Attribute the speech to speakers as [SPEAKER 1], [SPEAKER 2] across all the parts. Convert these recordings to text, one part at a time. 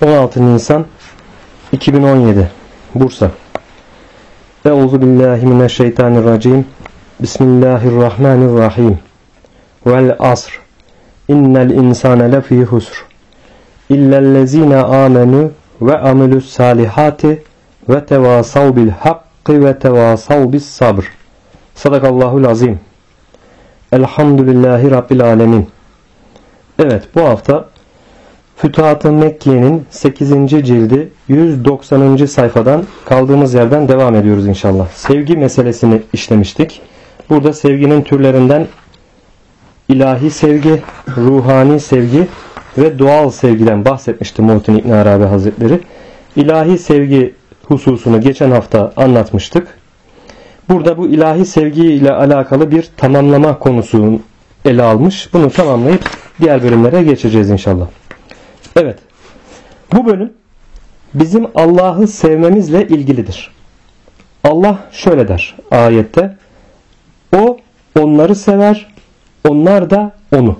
[SPEAKER 1] 16 Nisan 2017 Bursa. Euzubillahimineşşeytanirracim. Bismillahirrahmanirrahim. Vel asr. İnnel insane lefî husr. İllellezîne âmenû ve amilus salihati ve tevasav bil hakkı ve tevasav bis sabr. Sadakallahul azim. Elhamdülillahi Rabbil alemin. Evet, bu hafta Fütuhat-ı Mekke'nin 8. cildi 190. sayfadan kaldığımız yerden devam ediyoruz inşallah. Sevgi meselesini işlemiştik. Burada sevginin türlerinden ilahi sevgi, ruhani sevgi ve doğal sevgiden bahsetmişti Muhittin İbn Arabi Hazretleri. İlahi sevgi hususunu geçen hafta anlatmıştık. Burada bu ilahi sevgi ile alakalı bir tamamlama konusunu ele almış. Bunu tamamlayıp diğer bölümlere geçeceğiz inşallah. Evet, bu bölüm bizim Allah'ı sevmemizle ilgilidir. Allah şöyle der ayette: O onları sever, onlar da onu.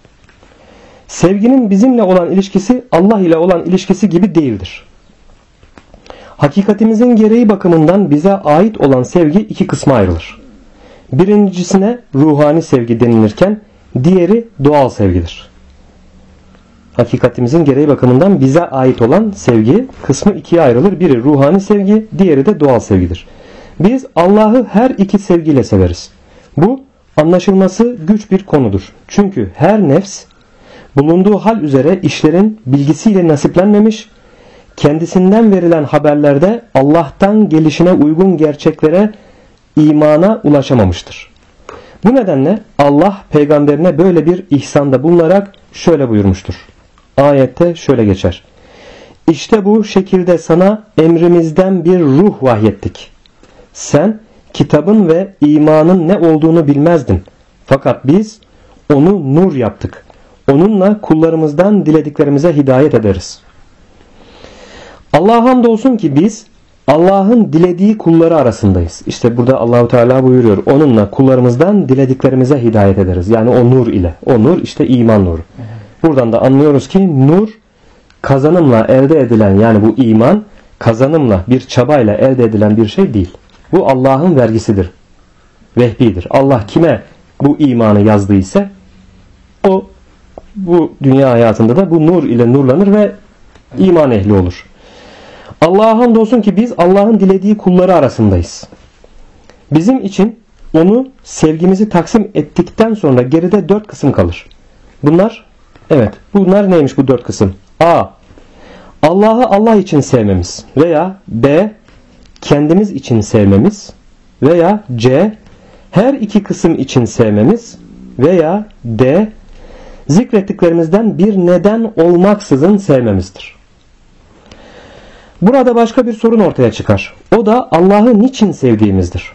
[SPEAKER 1] Sevginin bizimle olan ilişkisi Allah ile olan ilişkisi gibi değildir. Hakikatimizin gereği bakımından bize ait olan sevgi iki kısma ayrılır. Birincisine ruhani sevgi denilirken diğeri doğal sevgidir. Hakikatimizin gereği bakımından bize ait olan sevgi kısmı ikiye ayrılır. Biri ruhani sevgi, diğeri de doğal sevgidir. Biz Allah'ı her iki sevgiyle severiz. Bu anlaşılması güç bir konudur. Çünkü her nefs bulunduğu hal üzere işlerin bilgisiyle nasiplenmemiş, kendisinden verilen haberlerde Allah'tan gelişine uygun gerçeklere, imana ulaşamamıştır. Bu nedenle Allah peygamberine böyle bir ihsanda bulunarak şöyle buyurmuştur. Ayette şöyle geçer: İşte bu şekilde sana emrimizden bir ruh vahyettik. Sen kitabın ve imanın ne olduğunu bilmezdin. Fakat biz onu nur yaptık. Onunla kullarımızdan dilediklerimize hidayet ederiz. Allah'a hamdolsun ki biz Allah'ın dilediği kulları arasındayız. İşte burada Allahu Teala buyuruyor: onunla kullarımızdan dilediklerimize hidayet ederiz. Yani o nur ile. O nur işte iman nuru. Buradan da anlıyoruz ki nur kazanımla elde edilen, yani bu iman kazanımla, bir çabayla elde edilen bir şey değil. Bu Allah'ın vergisidir. Vehbidir. Allah kime bu imanı yazdıysa o bu dünya hayatında da bu nur ile nurlanır ve iman ehli olur. Allah'a hamdolsun ki biz Allah'ın dilediği kulları arasındayız. Bizim için onu sevgimizi taksim ettikten sonra geride 4 kısım kalır. Bunlar neymiş bu 4 kısım? A. Allah'ı Allah için sevmemiz veya B. Kendimiz için sevmemiz veya C. Her iki kısım için sevmemiz veya D. Zikrettiklerimizden bir neden olmaksızın sevmemizdir. Burada başka bir sorun ortaya çıkar. O da Allah'ı niçin sevdiğimizdir.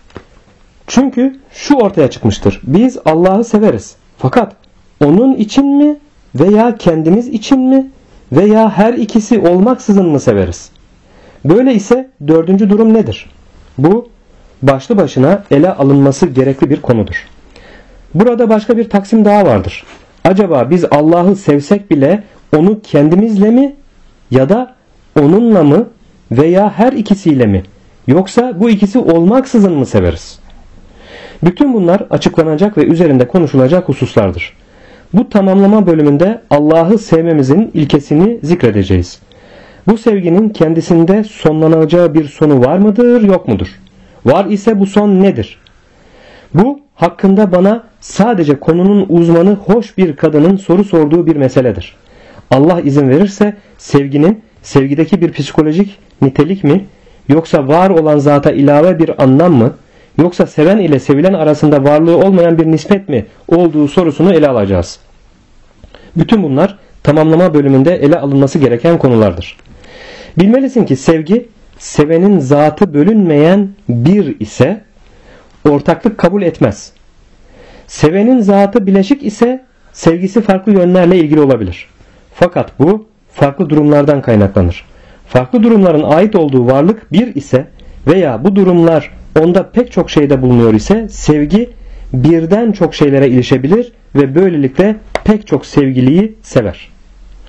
[SPEAKER 1] Çünkü şu ortaya çıkmıştır: biz Allah'ı severiz. Fakat onun için mi veya kendimiz için mi veya her ikisi olmaksızın mı severiz? Böyle ise dördüncü durum nedir? Bu başlı başına ele alınması gerekli bir konudur. Burada başka bir taksim daha vardır. Acaba biz Allah'ı sevsek bile onu kendimizle mi ya da onunla mı veya her ikisiyle mi, yoksa bu ikisi olmaksızın mı severiz? Bütün bunlar açıklanacak ve üzerinde konuşulacak hususlardır. Bu tamamlama bölümünde Allah'ı sevmemizin ilkesini zikredeceğiz. Bu sevginin kendisinde sonlanacağı bir sonu var mıdır, yok mudur? Var ise bu son nedir? Bu hakkında bana sadece konunun uzmanı hoş bir kadının soru sorduğu bir meseledir. Allah izin verirse sevgideki bir psikolojik nitelik mi, yoksa var olan zata ilave bir anlam mı, yoksa seven ile sevilen arasında varlığı olmayan bir nispet mi olduğu sorusunu ele alacağız. Bütün bunlar tamamlama bölümünde ele alınması gereken konulardır. Bilmelisin ki sevgi, sevenin zatı bölünmeyen bir ise ortaklık kabul etmez. Sevenin zatı bileşik ise sevgisi farklı yönlerle ilgili olabilir. Fakat bu farklı durumlardan kaynaklanır. Farklı durumların ait olduğu varlık bir ise veya bu durumlar onda pek çok şeyde bulunuyor ise sevgi birden çok şeylere ilişebilir ve böylelikle pek çok sevgiliyi sever.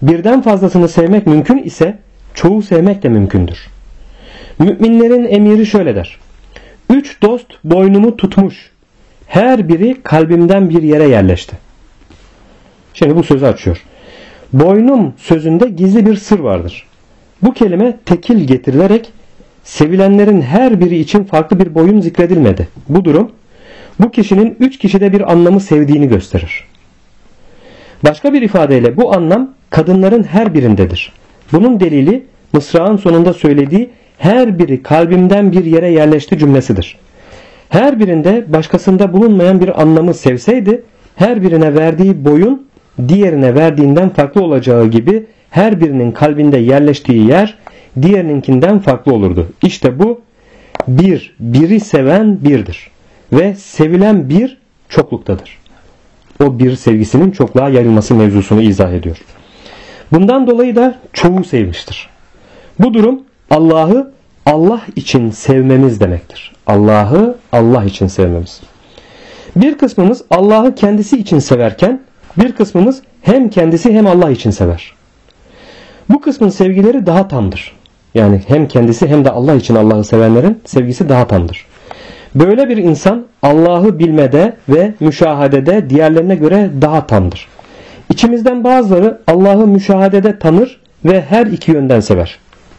[SPEAKER 1] birden fazlasını sevmek mümkün ise çoğu sevmek de mümkündür. Müminlerin emiri şöyle der: 3 dost boynumu tutmuş, her biri kalbimden bir yere yerleşti. Şimdi bu sözü açıyor. Boynum sözünde gizli bir sır vardır. Bu kelime tekil getirilerek sevilenlerin her biri için farklı bir boyun zikredilmedi. Bu durum bu kişinin 3 kişide bir anlamı sevdiğini gösterir. Başka bir ifadeyle bu anlam kadınların her birindedir. Bunun delili mısrağın sonunda söylediği her biri kalbimden bir yere yerleşti cümlesidir. Her birinde başkasında bulunmayan bir anlamı sevseydi her birine verdiği boyun diğerine verdiğinden farklı olacağı gibi her birinin kalbinde yerleştiği yer diğerininkinden farklı olurdu. İşte bu biri seven birdir ve sevilen bir çokluktadır. O bir sevgisinin çokluğa yayılması mevzusunu izah ediyor. Bundan dolayı da çoğu sevmiştir. Bu durum Allah'ı Allah için sevmemiz demektir. Allah'ı Allah için sevmemiz. Bir kısmımız Allah'ı kendisi için severken bir kısmımız hem kendisi hem Allah için sever. Bu kısmın sevgileri daha tamdır. Yani hem kendisi hem de Allah için Allah'ı sevenlerin sevgisi daha tamdır. Böyle bir insan Allah'ı bilmede ve müşahadede diğerlerine göre daha tamdır. İçimizden bazıları Allah'ı müşahadede tanır ve her iki yönden sever.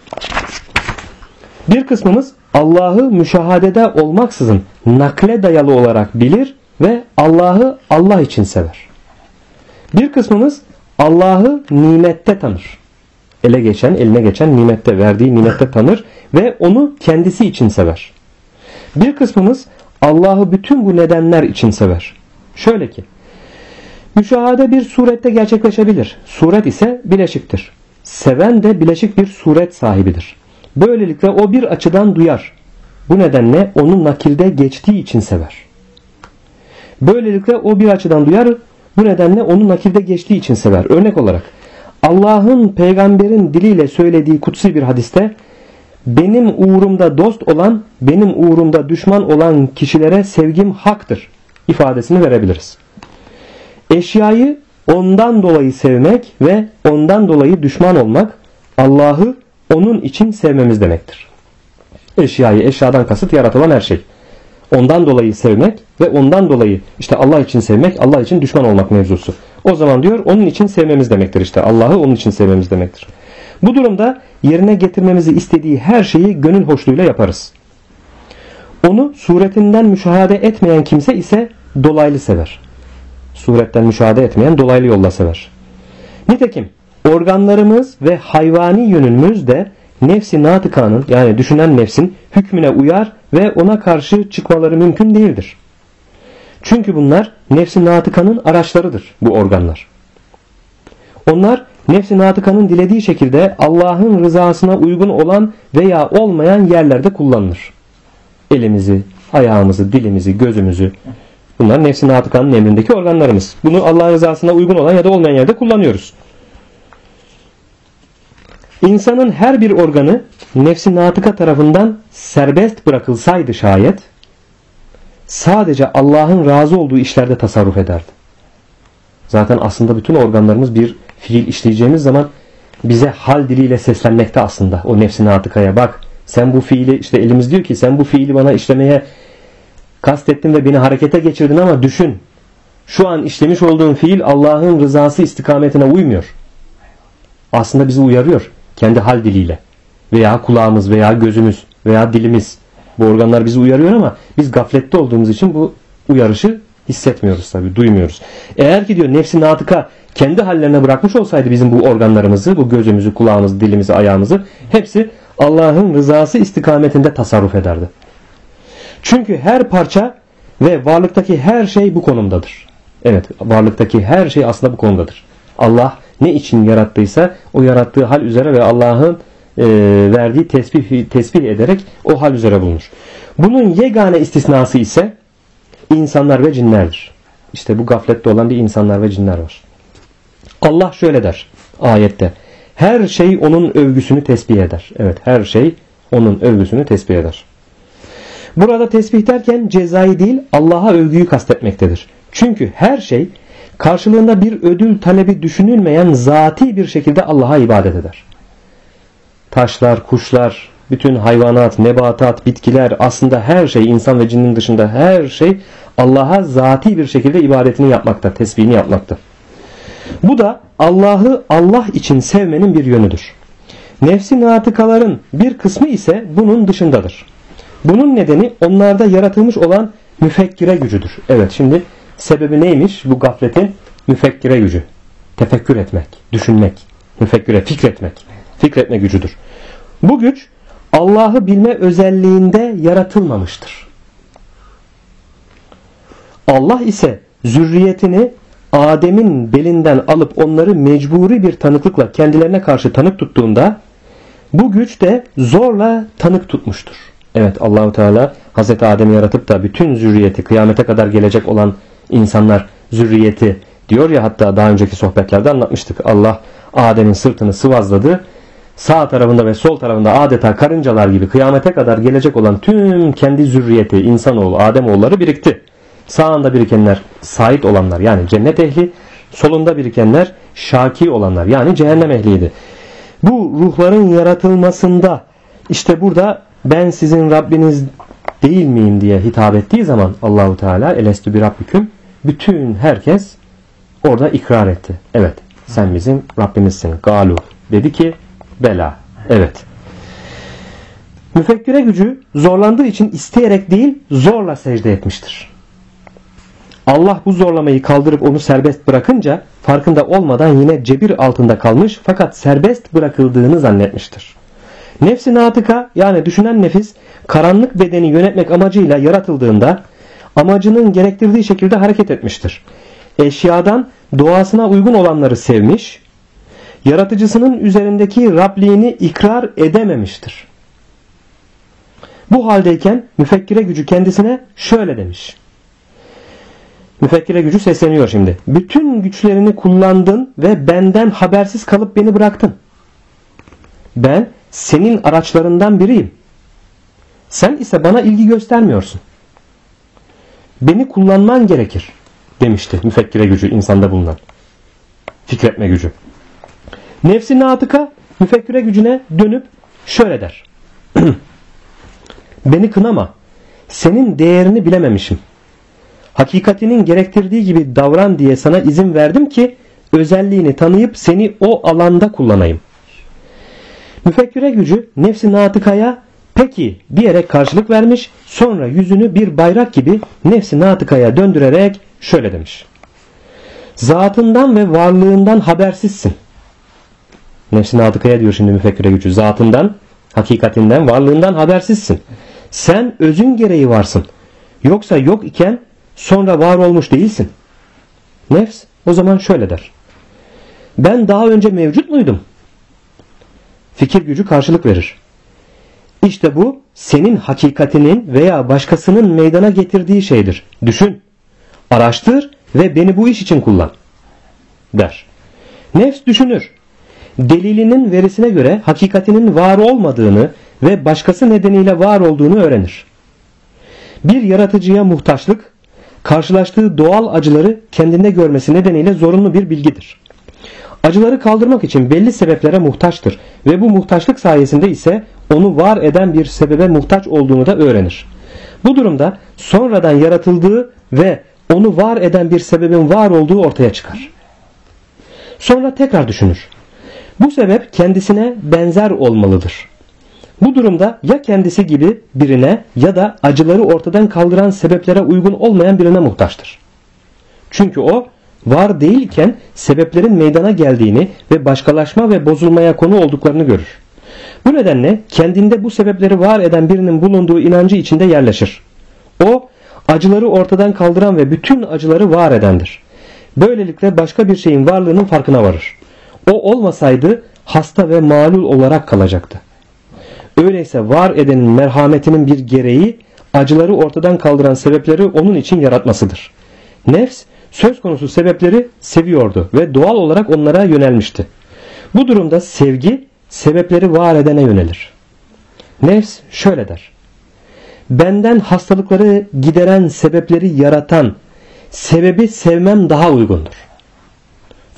[SPEAKER 1] Bir kısmımız Allah'ı müşahadede olmaksızın nakle dayalı olarak bilir ve Allah'ı Allah için sever. Bir kısmımız Allah'ı nimette tanır. Eline geçen nimette, verdiği nimette tanır ve onu kendisi için sever. Bir kısmımız Allah'ı bütün bu nedenler için sever. Şöyle ki, müşahade bir surette gerçekleşebilir. Suret ise bileşiktir. Seven de bileşik bir suret sahibidir. Böylelikle o bir açıdan duyar. Bu nedenle onu nakilde geçtiği için sever. Böylelikle o bir açıdan duyar. Bu nedenle onu nakilde geçtiği için sever. Örnek olarak Allah'ın peygamberin diliyle söylediği kutsi bir hadiste benim uğrumda dost olan, benim uğrumda düşman olan kişilere sevgim haktır ifadesini verebiliriz. Eşyayı ondan dolayı sevmek ve ondan dolayı düşman olmak Allah'ı onun için sevmemiz demektir. Eşyadan kasıt yaratılan her şey. Ondan dolayı sevmek ve ondan dolayı işte Allah için sevmek, Allah için düşman olmak mevzusu. O zaman diyor onun için sevmemiz demektir işte. Allah'ı onun için sevmemiz demektir. Bu durumda yerine getirmemizi istediği her şeyi gönül hoşluğuyla yaparız. Onu suretinden müşahede etmeyen kimse ise dolaylı sever. Suretten müşahede etmeyen dolaylı yolla sever. Nitekim organlarımız ve hayvani yönümüz de nefsi natıkanın yani düşünen nefsin hükmüne uyar ve ona karşı çıkmaları mümkün değildir. Çünkü bunlar nefsi natıkanın araçlarıdır bu organlar. Onlar nefsi natıkanın dilediği şekilde Allah'ın rızasına uygun olan veya olmayan yerlerde kullanılır. Elimizi, ayağımızı, dilimizi, gözümüzü bunlar nefsi natıkanın emrindeki organlarımız. Bunu Allah'ın rızasına uygun olan ya da olmayan yerde kullanıyoruz. İnsanın her bir organı nefsi natıka tarafından serbest bırakılsaydı şayet sadece Allah'ın razı olduğu işlerde tasarruf ederdi. Zaten aslında bütün organlarımız bir fiil işleyeceğimiz zaman bize hal diliyle seslenmekte aslında o nefsi natıkaya. Bak sen bu fiili işte elimiz diyor ki sen bu fiili bana işlemeye kastettin ve beni harekete geçirdin ama düşün. Şu an işlemiş olduğun fiil Allah'ın rızası istikametine uymuyor. Aslında bizi uyarıyor kendi hal diliyle. Veya kulağımız veya gözümüz veya dilimiz. Bu organlar bizi uyarıyor ama biz gaflette olduğumuz için bu uyarışı hissetmiyoruz tabii, duymuyoruz. Eğer ki diyor nefsi natıka kendi hallerine bırakmış olsaydı bizim bu organlarımızı, bu gözümüzü, kulağımızı, dilimizi, ayağımızı hepsi Allah'ın rızası istikametinde tasarruf ederdi. Çünkü her parça ve varlıktaki her şey bu konumdadır. Evet, varlıktaki her şey aslında bu konumdadır. Allah ne için yarattıysa o yarattığı hal üzere ve Allah'ın verdiği tesbih ederek o hal üzere bulunur. Bunun yegane istisnası ise insanlar ve cinlerdir. İşte bu gaflette olan bir insanlar ve cinler var. Allah şöyle der ayette. Her şey onun övgüsünü tesbih eder. Evet, her şey onun övgüsünü tesbih eder. Burada tesbih derken cezayı değil Allah'a övgüyü kastetmektedir. Çünkü her şey karşılığında bir ödül talebi düşünülmeyen zati bir şekilde Allah'a ibadet eder. Taşlar, kuşlar, bütün hayvanat, nebatat, bitkiler, aslında her şey, insan ve cinnin dışında her şey Allah'a zati bir şekilde ibadetini yapmakta, tesbihini yapmakta. Bu da Allah'ı Allah için sevmenin bir yönüdür. Nefsi natıkaların bir kısmı ise bunun dışındadır. Bunun nedeni onlarda yaratılmış olan müfekkire gücüdür. Evet, şimdi sebebi neymiş bu gafletin? Müfekkire gücü. Tefekkür etmek, düşünmek, müfekkire, fikretme gücüdür. Bu güç Allah'ı bilme özelliğinde yaratılmamıştır. Allah ise zürriyetini Adem'in belinden alıp onları mecburi bir tanıklıkla kendilerine karşı tanık tuttuğunda bu güç de zorla tanık tutmuştur. Evet, Allah-u Teala Hazreti Adem'i yaratıp da bütün zürriyeti, kıyamete kadar gelecek olan insanlar zürriyeti diyor ya, hatta daha önceki sohbetlerde anlatmıştık. Allah Adem'in sırtını sıvazladı. Sağ tarafında ve sol tarafında adeta karıncalar gibi kıyamete kadar gelecek olan tüm kendi zürriyeti, insanoğlu, Ademoğulları birikti. Sağında birikenler Said olanlar, yani cennet ehli, solunda birikenler şaki olanlar, yani cehennem ehliydi. Bu ruhların yaratılmasında işte burada ben sizin Rabbiniz değil miyim diye hitap ettiği zaman Allahu Teala elestü bi rabbiküm, bütün herkes orada ikrar etti. Evet, sen bizim Rabbimizsin. Galu dedi ki bela. Evet. Müfekkire gücü zorlandığı için isteyerek değil zorla secde etmiştir. Allah bu zorlamayı kaldırıp onu serbest bırakınca farkında olmadan yine cebir altında kalmış fakat serbest bırakıldığını zannetmiştir. Nefs-i natıka, yani düşünen nefis, karanlık bedeni yönetmek amacıyla yaratıldığında amacının gerektirdiği şekilde hareket etmiştir. Eşyadan doğasına uygun olanları sevmiş, yaratıcısının üzerindeki Rabliğini ikrar edememiştir. Bu haldeyken müfekkire gücü kendisine şöyle demiş. Müfekkire gücü sesleniyor şimdi. Bütün güçlerini kullandın ve benden habersiz kalıp beni bıraktın. Ben senin araçlarından biriyim. Sen ise bana ilgi göstermiyorsun. Beni kullanman gerekir demişti müfekkire gücü, insanda bulunan fikretme gücü. Nefs-i natıka müfekkire gücüne dönüp şöyle der. Beni kınama. Senin değerini bilememişim. Hakikatinin gerektirdiği gibi davran diye sana izin verdim ki özelliğini tanıyıp seni o alanda kullanayım. Müfekkire gücü nefs-i natıkaya peki diyerek karşılık vermiş, sonra yüzünü bir bayrak gibi nefs-i natıkaya döndürerek şöyle demiş. Zatından ve varlığından habersizsin. Nefs-i natıkaya diyor şimdi müfekkire gücü. Zatından, hakikatinden, varlığından habersizsin. Sen özün gereği varsın. Yoksa yok iken sonra var olmuş değilsin. Nefs o zaman şöyle der. Ben daha önce mevcut muydum? Fikir gücü karşılık verir. İşte bu senin hakikatinin veya başkasının meydana getirdiği şeydir. Düşün, araştır ve beni bu iş için kullan der. Nefs düşünür. Delilinin verisine göre hakikatinin var olmadığını ve başkası nedeniyle var olduğunu öğrenir. Bir yaratıcıya muhtaçlık, karşılaştığı doğal acıları kendinde görmesi nedeniyle zorunlu bir bilgidir. Acıları kaldırmak için belli sebeplere muhtaçtır ve bu muhtaçlık sayesinde ise onu var eden bir sebebe muhtaç olduğunu da öğrenir. Bu durumda sonradan yaratıldığı ve onu var eden bir sebebin var olduğu ortaya çıkar. Sonra tekrar düşünür. Bu sebep kendisine benzer olmalıdır. Bu durumda ya kendisi gibi birine ya da acıları ortadan kaldıran sebeplere uygun olmayan birine muhtaçtır. Çünkü o var değilken sebeplerin meydana geldiğini ve başkalaşma ve bozulmaya konu olduklarını görür. Bu nedenle kendinde bu sebepleri var eden birinin bulunduğu inancı içinde yerleşir. O acıları ortadan kaldıran ve bütün acıları var edendir. Böylelikle başka bir şeyin varlığının farkına varır. O olmasaydı hasta ve malul olarak kalacaktı. Öyleyse var edenin merhametinin bir gereği acıları ortadan kaldıran sebepleri onun için yaratmasıdır. Nefs söz konusu sebepleri seviyordu ve doğal olarak onlara yönelmişti. Bu durumda sevgi sebepleri var edene yönelir. Nefs şöyle der. Benden hastalıkları gideren sebepleri yaratan sebebi sevmem daha uygundur.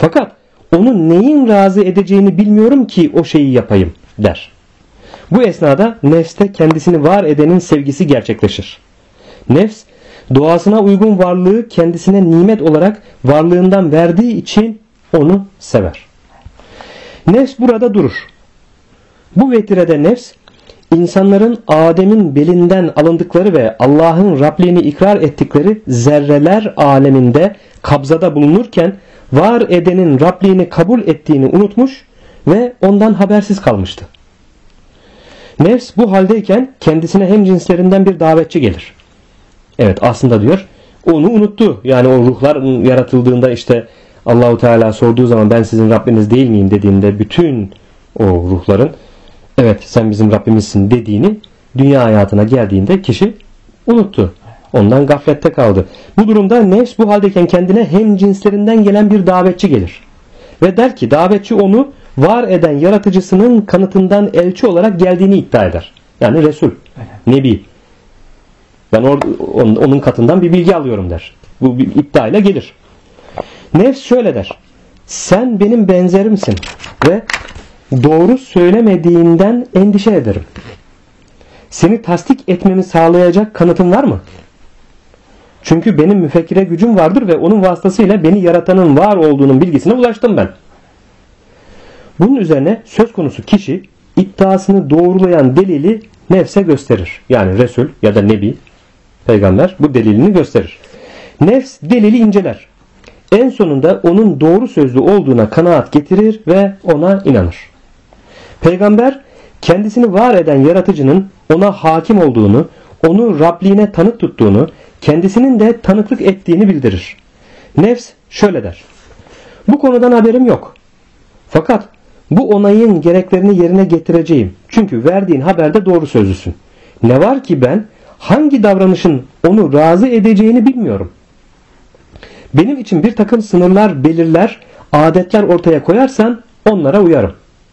[SPEAKER 1] Fakat onu neyin razı edeceğini bilmiyorum ki o şeyi yapayım der. Bu esnada nefste kendisini var edenin sevgisi gerçekleşir. Nefs doğasına uygun varlığı kendisine nimet olarak varlığından verdiği için onu sever. Nefs burada durur. Bu vetirede nefs insanların Adem'in belinden alındıkları ve Allah'ın Rabliğini ikrar ettikleri zerreler aleminde kabzada bulunurken var edenin Rabliğini kabul ettiğini unutmuş ve ondan habersiz kalmıştı. Nefs bu haldeyken kendisine hemcinslerinden bir davetçi gelir. Evet, aslında diyor onu unuttu. Yani o ruhlar yaratıldığında işte Allahu Teala sorduğu zaman ben sizin Rabbiniz değil miyim dediğinde bütün o ruhların evet sen bizim Rabbimizsin dediğini dünya hayatına geldiğinde kişi unuttu. Ondan gaflette kaldı. Bu durumda nefs bu haldeyken kendine hemcinslerinden gelen bir davetçi gelir. Ve der ki davetçi onu var eden yaratıcısının kanıtından elçi olarak geldiğini iddia eder. Yani Resul, Nebi. Ben onun katından bir bilgi alıyorum der. Bu bir iddiayla gelir. Nefs şöyle der. Sen benim benzerimsin ve doğru söylemediğinden endişe ederim. Seni tasdik etmemi sağlayacak kanıtın var mı? Çünkü benim müfekkire gücüm vardır ve onun vasıtasıyla beni yaratanın var olduğunun bilgisine ulaştım ben. Bunun üzerine söz konusu kişi iddiasını doğrulayan delili nefse gösterir. Yani Resul ya da Nebi, peygamber bu delilini gösterir. Nefs delili inceler. En sonunda onun doğru sözlü olduğuna kanaat getirir ve ona inanır. Peygamber kendisini var eden yaratıcının ona hakim olduğunu, onu Rabliğine tanık tuttuğunu, kendisinin de tanıklık ettiğini bildirir. Nefs şöyle der. Bu konudan haberim yok. Fakat bu onayın gereklerini yerine getireceğim. Çünkü verdiğin haberde doğru sözlüsün. Ne var ki ben hangi davranışın onu razı edeceğini bilmiyorum. Benim için bir takım sınırlar belirler, adetler ortaya koyarsan onlara uyarım.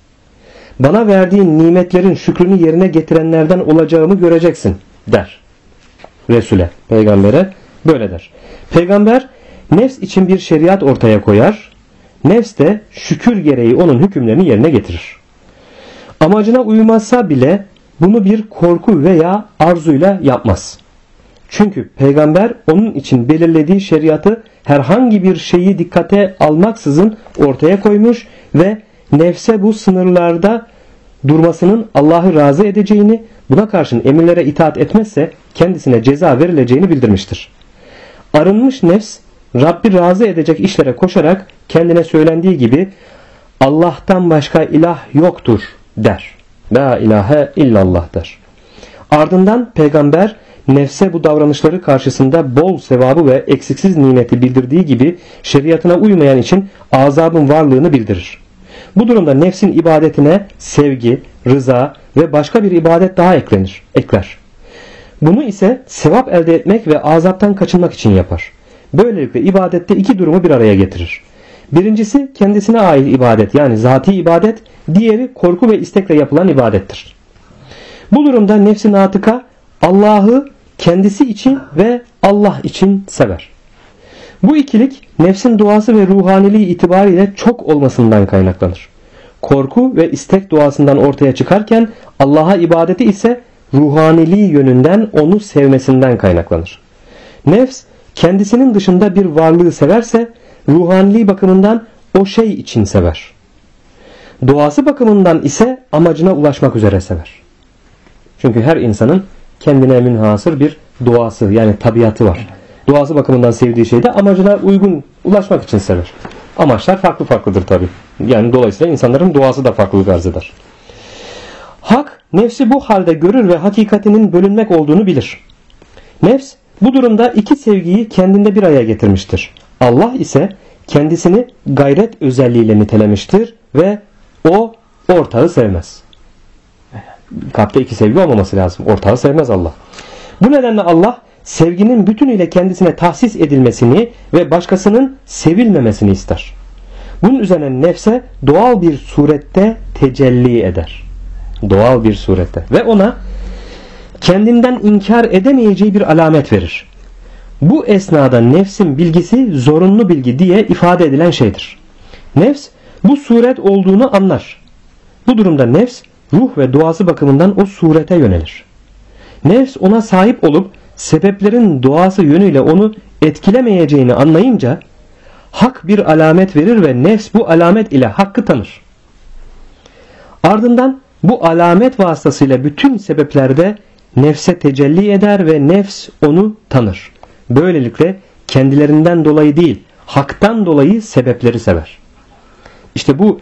[SPEAKER 1] Bana verdiğin nimetlerin şükrünü yerine getirenlerden olacağımı göreceksin der. Resul'e, peygambere böyle der. Peygamber nefs için bir şeriat ortaya koyar. Nefs de şükür gereği onun hükümlerini yerine getirir. Amacına uymazsa bile bunu bir korku veya arzuyla yapmaz. Çünkü peygamber onun için belirlediği şeriatı herhangi bir şeyi dikkate almaksızın ortaya koymuş ve nefse bu sınırlarda durmasının Allah'ı razı edeceğini, buna karşın emirlere itaat etmezse kendisine ceza verileceğini bildirmiştir. Arınmış nefs Rabbi razı edecek işlere koşarak kendine söylendiği gibi Allah'tan başka ilah yoktur der. La ilahe illallah der. Ardından peygamber nefse bu davranışları karşısında bol sevabı ve eksiksiz nimeti bildirdiği gibi şeriatına uymayan için azabın varlığını bildirir. Bu durumda nefsin ibadetine sevgi, rıza ve başka bir ibadet daha ekler. Bunu ise sevap elde etmek ve azaptan kaçınmak için yapar. Böylelikle ibadette iki durumu bir araya getirir. Birincisi kendisine ait ibadet yani zati ibadet, diğeri korku ve istekle yapılan ibadettir. Bu durumda nefsi natıka Allah'ı kendisi için ve Allah için sever. Bu ikilik nefsin doğası ve ruhaniliği itibariyle çok olmasından kaynaklanır. Korku ve istek doğasından ortaya çıkarken Allah'a ibadeti ise ruhaniliği yönünden onu sevmesinden kaynaklanır. Nefs kendisinin dışında bir varlığı severse ruhaniliği bakımından o şey için sever. Doğası bakımından ise amacına ulaşmak üzere sever. Çünkü her insanın kendine münhasır bir doğası yani tabiatı var. Doğası bakımından sevdiği şeyde amacına uygun ulaşmak için sever. Amaçlar farklı farklıdır tabi. Yani dolayısıyla insanların doğası da farklılık arz eder. Hak nefsi bu halde görür ve hakikatinin bölünmek olduğunu bilir. Nefs bu durumda iki sevgiyi kendinde bir araya getirmiştir. Allah ise kendisini gayret özelliğiyle nitelemiştir ve o ortağı sevmez. Kalpte iki sevgi olmaması lazım. Ortağı sevmez Allah. Bu nedenle Allah sevginin bütünüyle kendisine tahsis edilmesini ve başkasının sevilmemesini ister. Bunun üzerine nefse doğal bir surette tecelli eder. Doğal bir surette. Ve ona kendinden inkar edemeyeceği bir alamet verir. Bu esnada nefsin bilgisi zorunlu bilgi diye ifade edilen şeydir. Nefs bu suret olduğunu anlar. Bu durumda nefs ruh ve doğası bakımından o surete yönelir. Nefs ona sahip olup sebeplerin doğası yönüyle onu etkilemeyeceğini anlayınca hak bir alamet verir ve nefs bu alamet ile hakkı tanır. Ardından bu alamet vasıtasıyla bütün sebeplerde nefse tecelli eder ve nefs onu tanır. Böylelikle kendilerinden dolayı değil, haktan dolayı sebepleri sever. İşte bu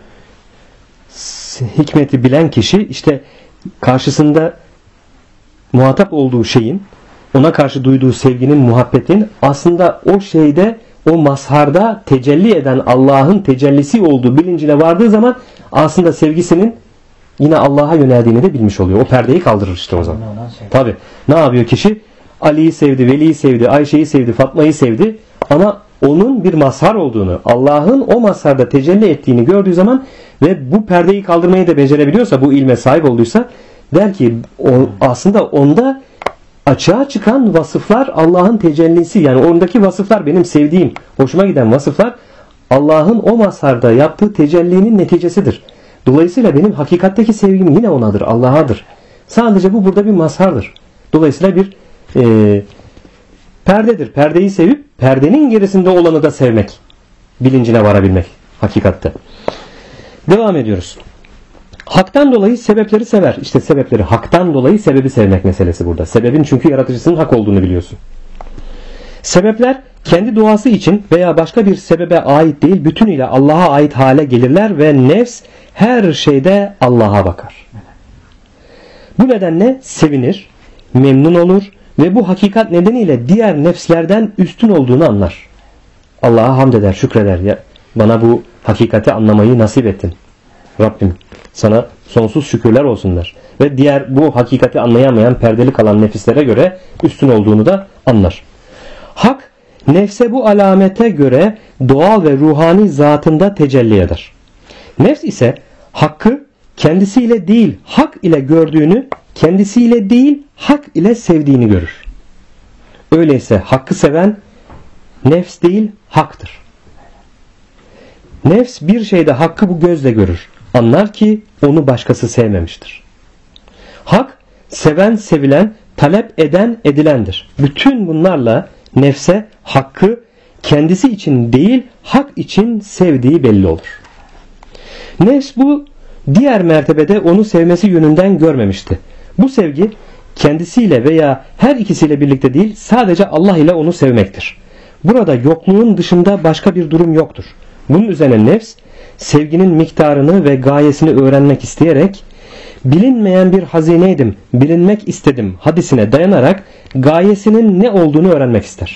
[SPEAKER 1] hikmeti bilen kişi işte karşısında muhatap olduğu şeyin, ona karşı duyduğu sevginin, muhabbetin aslında o şeyde, o mazharda tecelli eden Allah'ın tecellisi olduğu bilincine vardığı zaman aslında sevgisinin yine Allah'a yöneldiğini de bilmiş oluyor. O perdeyi kaldırır işte o zaman. Tabi. Ne yapıyor kişi? Ali'yi sevdi, Veli'yi sevdi, Ayşe'yi sevdi, Fatma'yı sevdi ama onun bir mazhar olduğunu, Allah'ın o mazharda tecelli ettiğini gördüğü zaman ve bu perdeyi kaldırmayı da becerebiliyorsa, bu ilme sahip olduysa der ki aslında onda açığa çıkan vasıflar Allah'ın tecellisi, yani ondaki vasıflar benim sevdiğim, hoşuma giden vasıflar Allah'ın o mazharda yaptığı tecellinin neticesidir. Dolayısıyla benim hakikatteki sevgim yine onadır, Allah'adır. Sadece bu burada bir mazhardır. Dolayısıyla bir perdedir. Perdeyi sevip perdenin gerisinde olanı da sevmek. Bilincine varabilmek hakikatte. Devam ediyoruz. Haktan dolayı sebepleri sever. İşte sebepleri, haktan dolayı sebebi sevmek meselesi burada. Sebebin çünkü yaratıcısının hak olduğunu biliyorsun. Sebepler kendi doğası için veya başka bir sebebe ait değil, bütünüyle Allah'a ait hale gelirler ve nefs her şeyde Allah'a bakar. Bu nedenle sevinir, memnun olur ve bu hakikat nedeniyle diğer nefslerden üstün olduğunu anlar. Allah'a hamd eder, şükreder. Ya, bana bu hakikati anlamayı nasip ettin. Rabbim sana sonsuz şükürler olsunlar. Ve diğer bu hakikati anlayamayan, perdeli kalan nefislere göre üstün olduğunu da anlar. Hak, nefse bu alamete göre doğal ve ruhani zatında tecelli eder. Nefs ise hakkı kendisiyle değil, hak ile gördüğünü, kendisiyle değil, hak ile sevdiğini görür. Öyleyse hakkı seven nefs değil, haktır. Nefs bir şeyde hakkı bu gözle görür. Anlar ki onu başkası sevmemiştir. Hak, seven, sevilen, talep eden, edilendir. Bütün bunlarla nefse hakkı kendisi için değil, hak için sevdiği belli olur. Nefs bu diğer mertebede onu sevmesi yönünden görmemişti. Bu sevgi kendisiyle veya her ikisiyle birlikte değil, sadece Allah ile onu sevmektir. Burada yokluğun dışında başka bir durum yoktur. Bunun üzerine nefs, sevginin miktarını ve gayesini öğrenmek isteyerek, bilinmeyen bir hazineydim, bilinmek istedim hadisine dayanarak gayesinin ne olduğunu öğrenmek ister.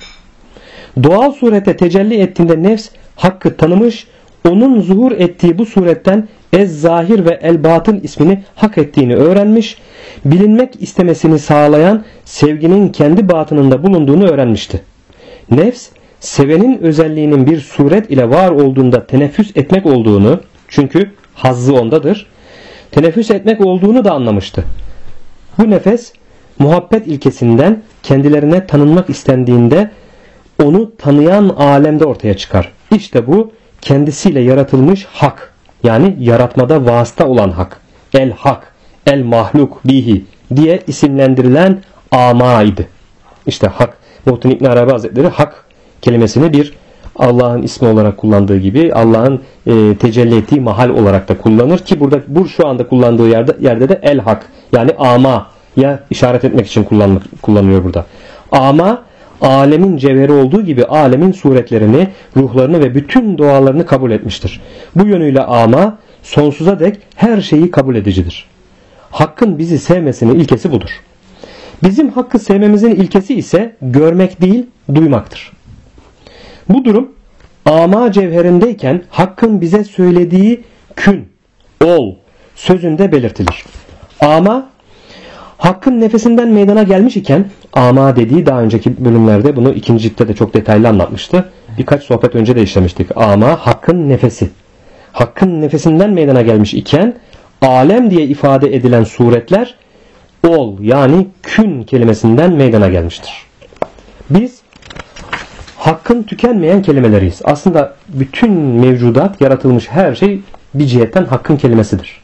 [SPEAKER 1] Doğal surete tecelli ettiğinde nefs, hakkı tanımış, onun zuhur ettiği bu suretten Ez-Zahir ve El-Batın ismini hak ettiğini öğrenmiş, bilinmek istemesini sağlayan sevginin kendi batınında bulunduğunu öğrenmişti. Nefs, sevenin özelliğinin bir suret ile var olduğunda teneffüs etmek olduğunu, çünkü hazzı ondadır, teneffüs etmek olduğunu da anlamıştı. Bu nefes, muhabbet ilkesinden kendilerine tanınmak istendiğinde onu tanıyan alemde ortaya çıkar. İşte bu kendisiyle yaratılmış hak, yani yaratmada vasıta olan hak, el-hak, el-mahluk bihi diye isimlendirilen amaydı. İşte hak, Muhittin İbn Arabi Hazretleri hak kelimesini bir Allah'ın ismi olarak kullandığı gibi Allah'ın tecelli ettiği mahal olarak da kullanır ki burada bu şu anda kullandığı yerde de el-hak, yani ama ya işaret etmek için kullanılıyor burada. Ama alemin cevheri olduğu gibi alemin suretlerini, ruhlarını ve bütün doğalarını kabul etmiştir. Bu yönüyle ama sonsuza dek her şeyi kabul edicidir. Hakkın bizi sevmesinin ilkesi budur. Bizim hakkı sevmemizin ilkesi ise görmek değil, duymaktır. Bu durum ama cevherindeyken hakkın bize söylediği kün, ol sözünde belirtilir. Ama hakkın nefesinden meydana gelmiş iken, ama dediği daha önceki bölümlerde bunu ikincilikte de çok detaylı anlatmıştı. Birkaç sohbet önce de işlemiştik. Ama hakkın nefesi. Hakkın nefesinden meydana gelmiş iken alem diye ifade edilen suretler ol, yani kün kelimesinden meydana gelmiştir. Biz hakkın tükenmeyen kelimeleriyiz. Aslında bütün mevcudat, yaratılmış her şey bir cihetten hakkın kelimesidir.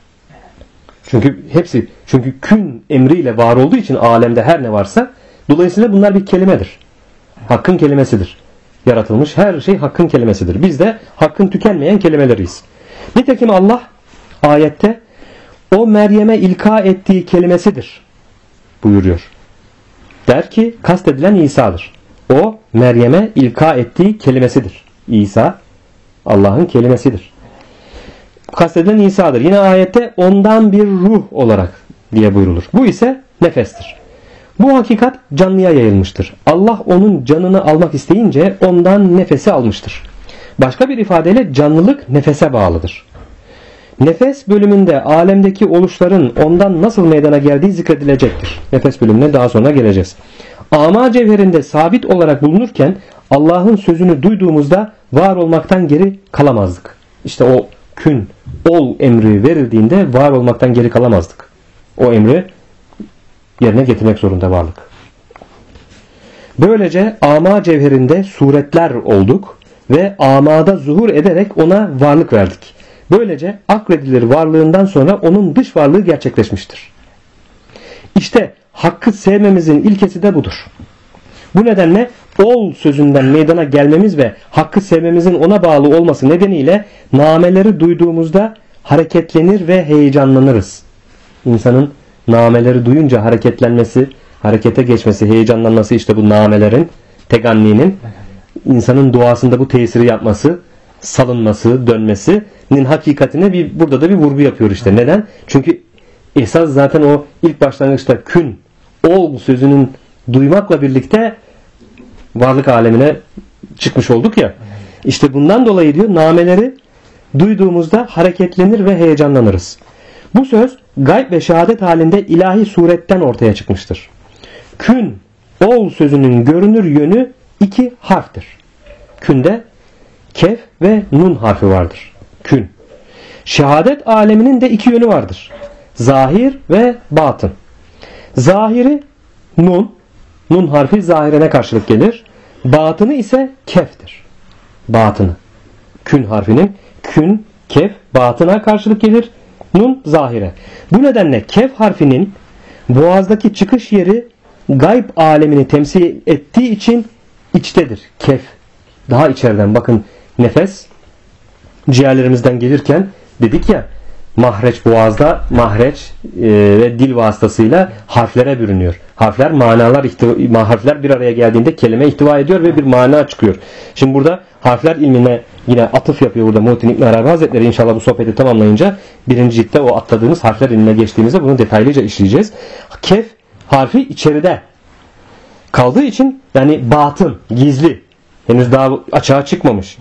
[SPEAKER 1] Çünkü kün emriyle var olduğu için alemde her ne varsa, dolayısıyla bunlar bir kelimedir. Hakkın kelimesidir. Yaratılmış her şey hakkın kelimesidir. Biz de hakkın tükenmeyen kelimeleriyiz. Nitekim Allah ayette o Meryem'e ilka ettiği kelimesidir buyuruyor. Der ki kastedilen İsa'dır. O Meryem'e ilka ettiği kelimesidir. İsa Allah'ın kelimesidir. Kastedilen İsa'dır. Yine ayette ondan bir ruh olarak diye buyrulur. Bu ise nefestir. Bu hakikat canlıya yayılmıştır. Allah onun canını almak isteyince ondan nefesi almıştır. Başka bir ifadeyle canlılık nefese bağlıdır. Nefes bölümünde alemdeki oluşların ondan nasıl meydana geldiği zikredilecektir. Nefes bölümüne daha sonra geleceğiz. Ama cevherinde sabit olarak bulunurken Allah'ın sözünü duyduğumuzda var olmaktan geri kalamazdık. İşte o kün, ol emri verildiğinde var olmaktan geri kalamazdık. O emri yerine getirmek zorunda varlık. Böylece ama cevherinde suretler olduk ve amada zuhur ederek ona varlık verdik. Böylece akredilir varlığından sonra onun dış varlığı gerçekleşmiştir. İşte hakkı sevmemizin ilkesi de budur. Bu nedenle ol sözünden meydana gelmemiz ve hakkı sevmemizin ona bağlı olması nedeniyle nameleri duyduğumuzda hareketlenir ve heyecanlanırız. İnsanın nameleri duyunca hareketlenmesi, harekete geçmesi, heyecanlanması işte bu namelerin, teganninin insanın doğasında bu tesiri yapması, salınması, dönmesinin hakikatine burada da bir vurgu yapıyor işte. Neden? Çünkü esas zaten o ilk başlangıçta kün, ol sözünün duymakla birlikte varlık alemine çıkmış olduk ya. İşte bundan dolayı diyor nameleri duyduğumuzda hareketlenir ve heyecanlanırız. Bu söz gayb ve şehadet halinde ilahi suretten ortaya çıkmıştır. Kün, ol sözünün görünür yönü 2 harftir. Künde kef ve nun harfi vardır. Kün. Şehadet aleminin de 2 yönü vardır. Zahir ve batın. Zahiri nun. Nun harfi zahirine karşılık gelir. Batını ise keftir. Batını. Kün harfinin kün, kef, batına karşılık gelir. Nun zahire. Bu nedenle kef harfinin boğazdaki çıkış yeri gayb alemini temsil ettiği için içtedir. Kef. Daha içeriden bakın nefes ciğerlerimizden gelirken dedik ya mahreç boğazda mahreç ve dil vasıtasıyla harflere bürünüyor. Harfler harfler bir araya geldiğinde kelime ihtiva ediyor ve bir mana çıkıyor. Şimdi burada harfler ilmine yine atıf yapıyor burada Muhittin İbn Arabi Hazretleri. İnşallah bu sohbeti tamamlayınca 1. ciltte o atladığımız harfler ilmine geçtiğimizde bunu detaylıca işleyeceğiz. Kef harfi içeride kaldığı için yani batın, gizli. Henüz daha açığa çıkmamış.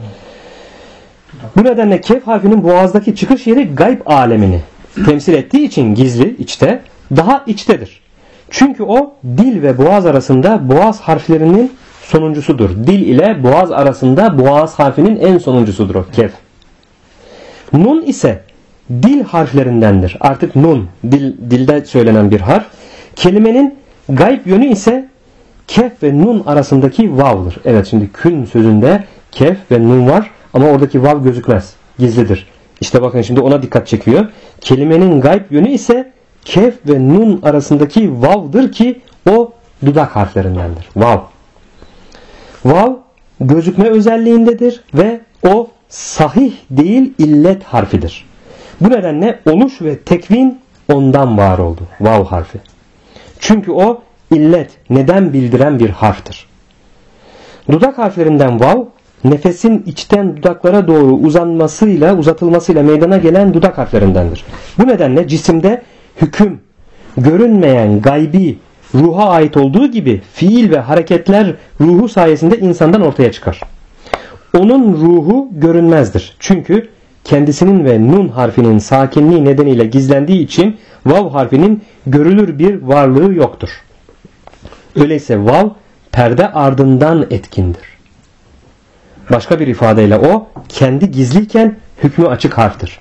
[SPEAKER 1] Bu nedenle kef harfinin boğazdaki çıkış yeri gayb alemini temsil ettiği için gizli, içte, daha içtedir. Çünkü o dil ve boğaz arasında boğaz harflerinin sonuncusudur. Dil ile boğaz arasında boğaz harfinin en sonuncusudur o kef. Nun ise dil harflerindendir. Artık nun, dilde söylenen bir harf. Kelimenin gayb yönü ise kef ve nun arasındaki vav'dır. Evet şimdi kün sözünde kef ve nun var ama oradaki vav gözükmez. Gizlidir. İşte bakın şimdi ona dikkat çekiyor. Kelimenin gayb yönü ise kef ve nun arasındaki vav'dır ki o dudak harflerindendir. Vav. Vav gözükme özelliğindedir ve o sahih değil illet harfidir. Bu nedenle oluş ve tekvin ondan var oldu. Vav harfi. Çünkü o illet, neden bildiren bir harftir. Dudak harflerinden vav, nefesin içten dudaklara doğru uzatılmasıyla meydana gelen dudak harflerindendir. Bu nedenle cisimde hüküm, görünmeyen gaybi, ruha ait olduğu gibi fiil ve hareketler ruhu sayesinde insandan ortaya çıkar. Onun ruhu görünmezdir. Çünkü kendisinin ve nun harfinin sakinliği nedeniyle gizlendiği için vav harfinin görülür bir varlığı yoktur. Öyleyse vav perde ardından etkindir. Başka bir ifadeyle o kendi gizliyken hükmü açık harftir.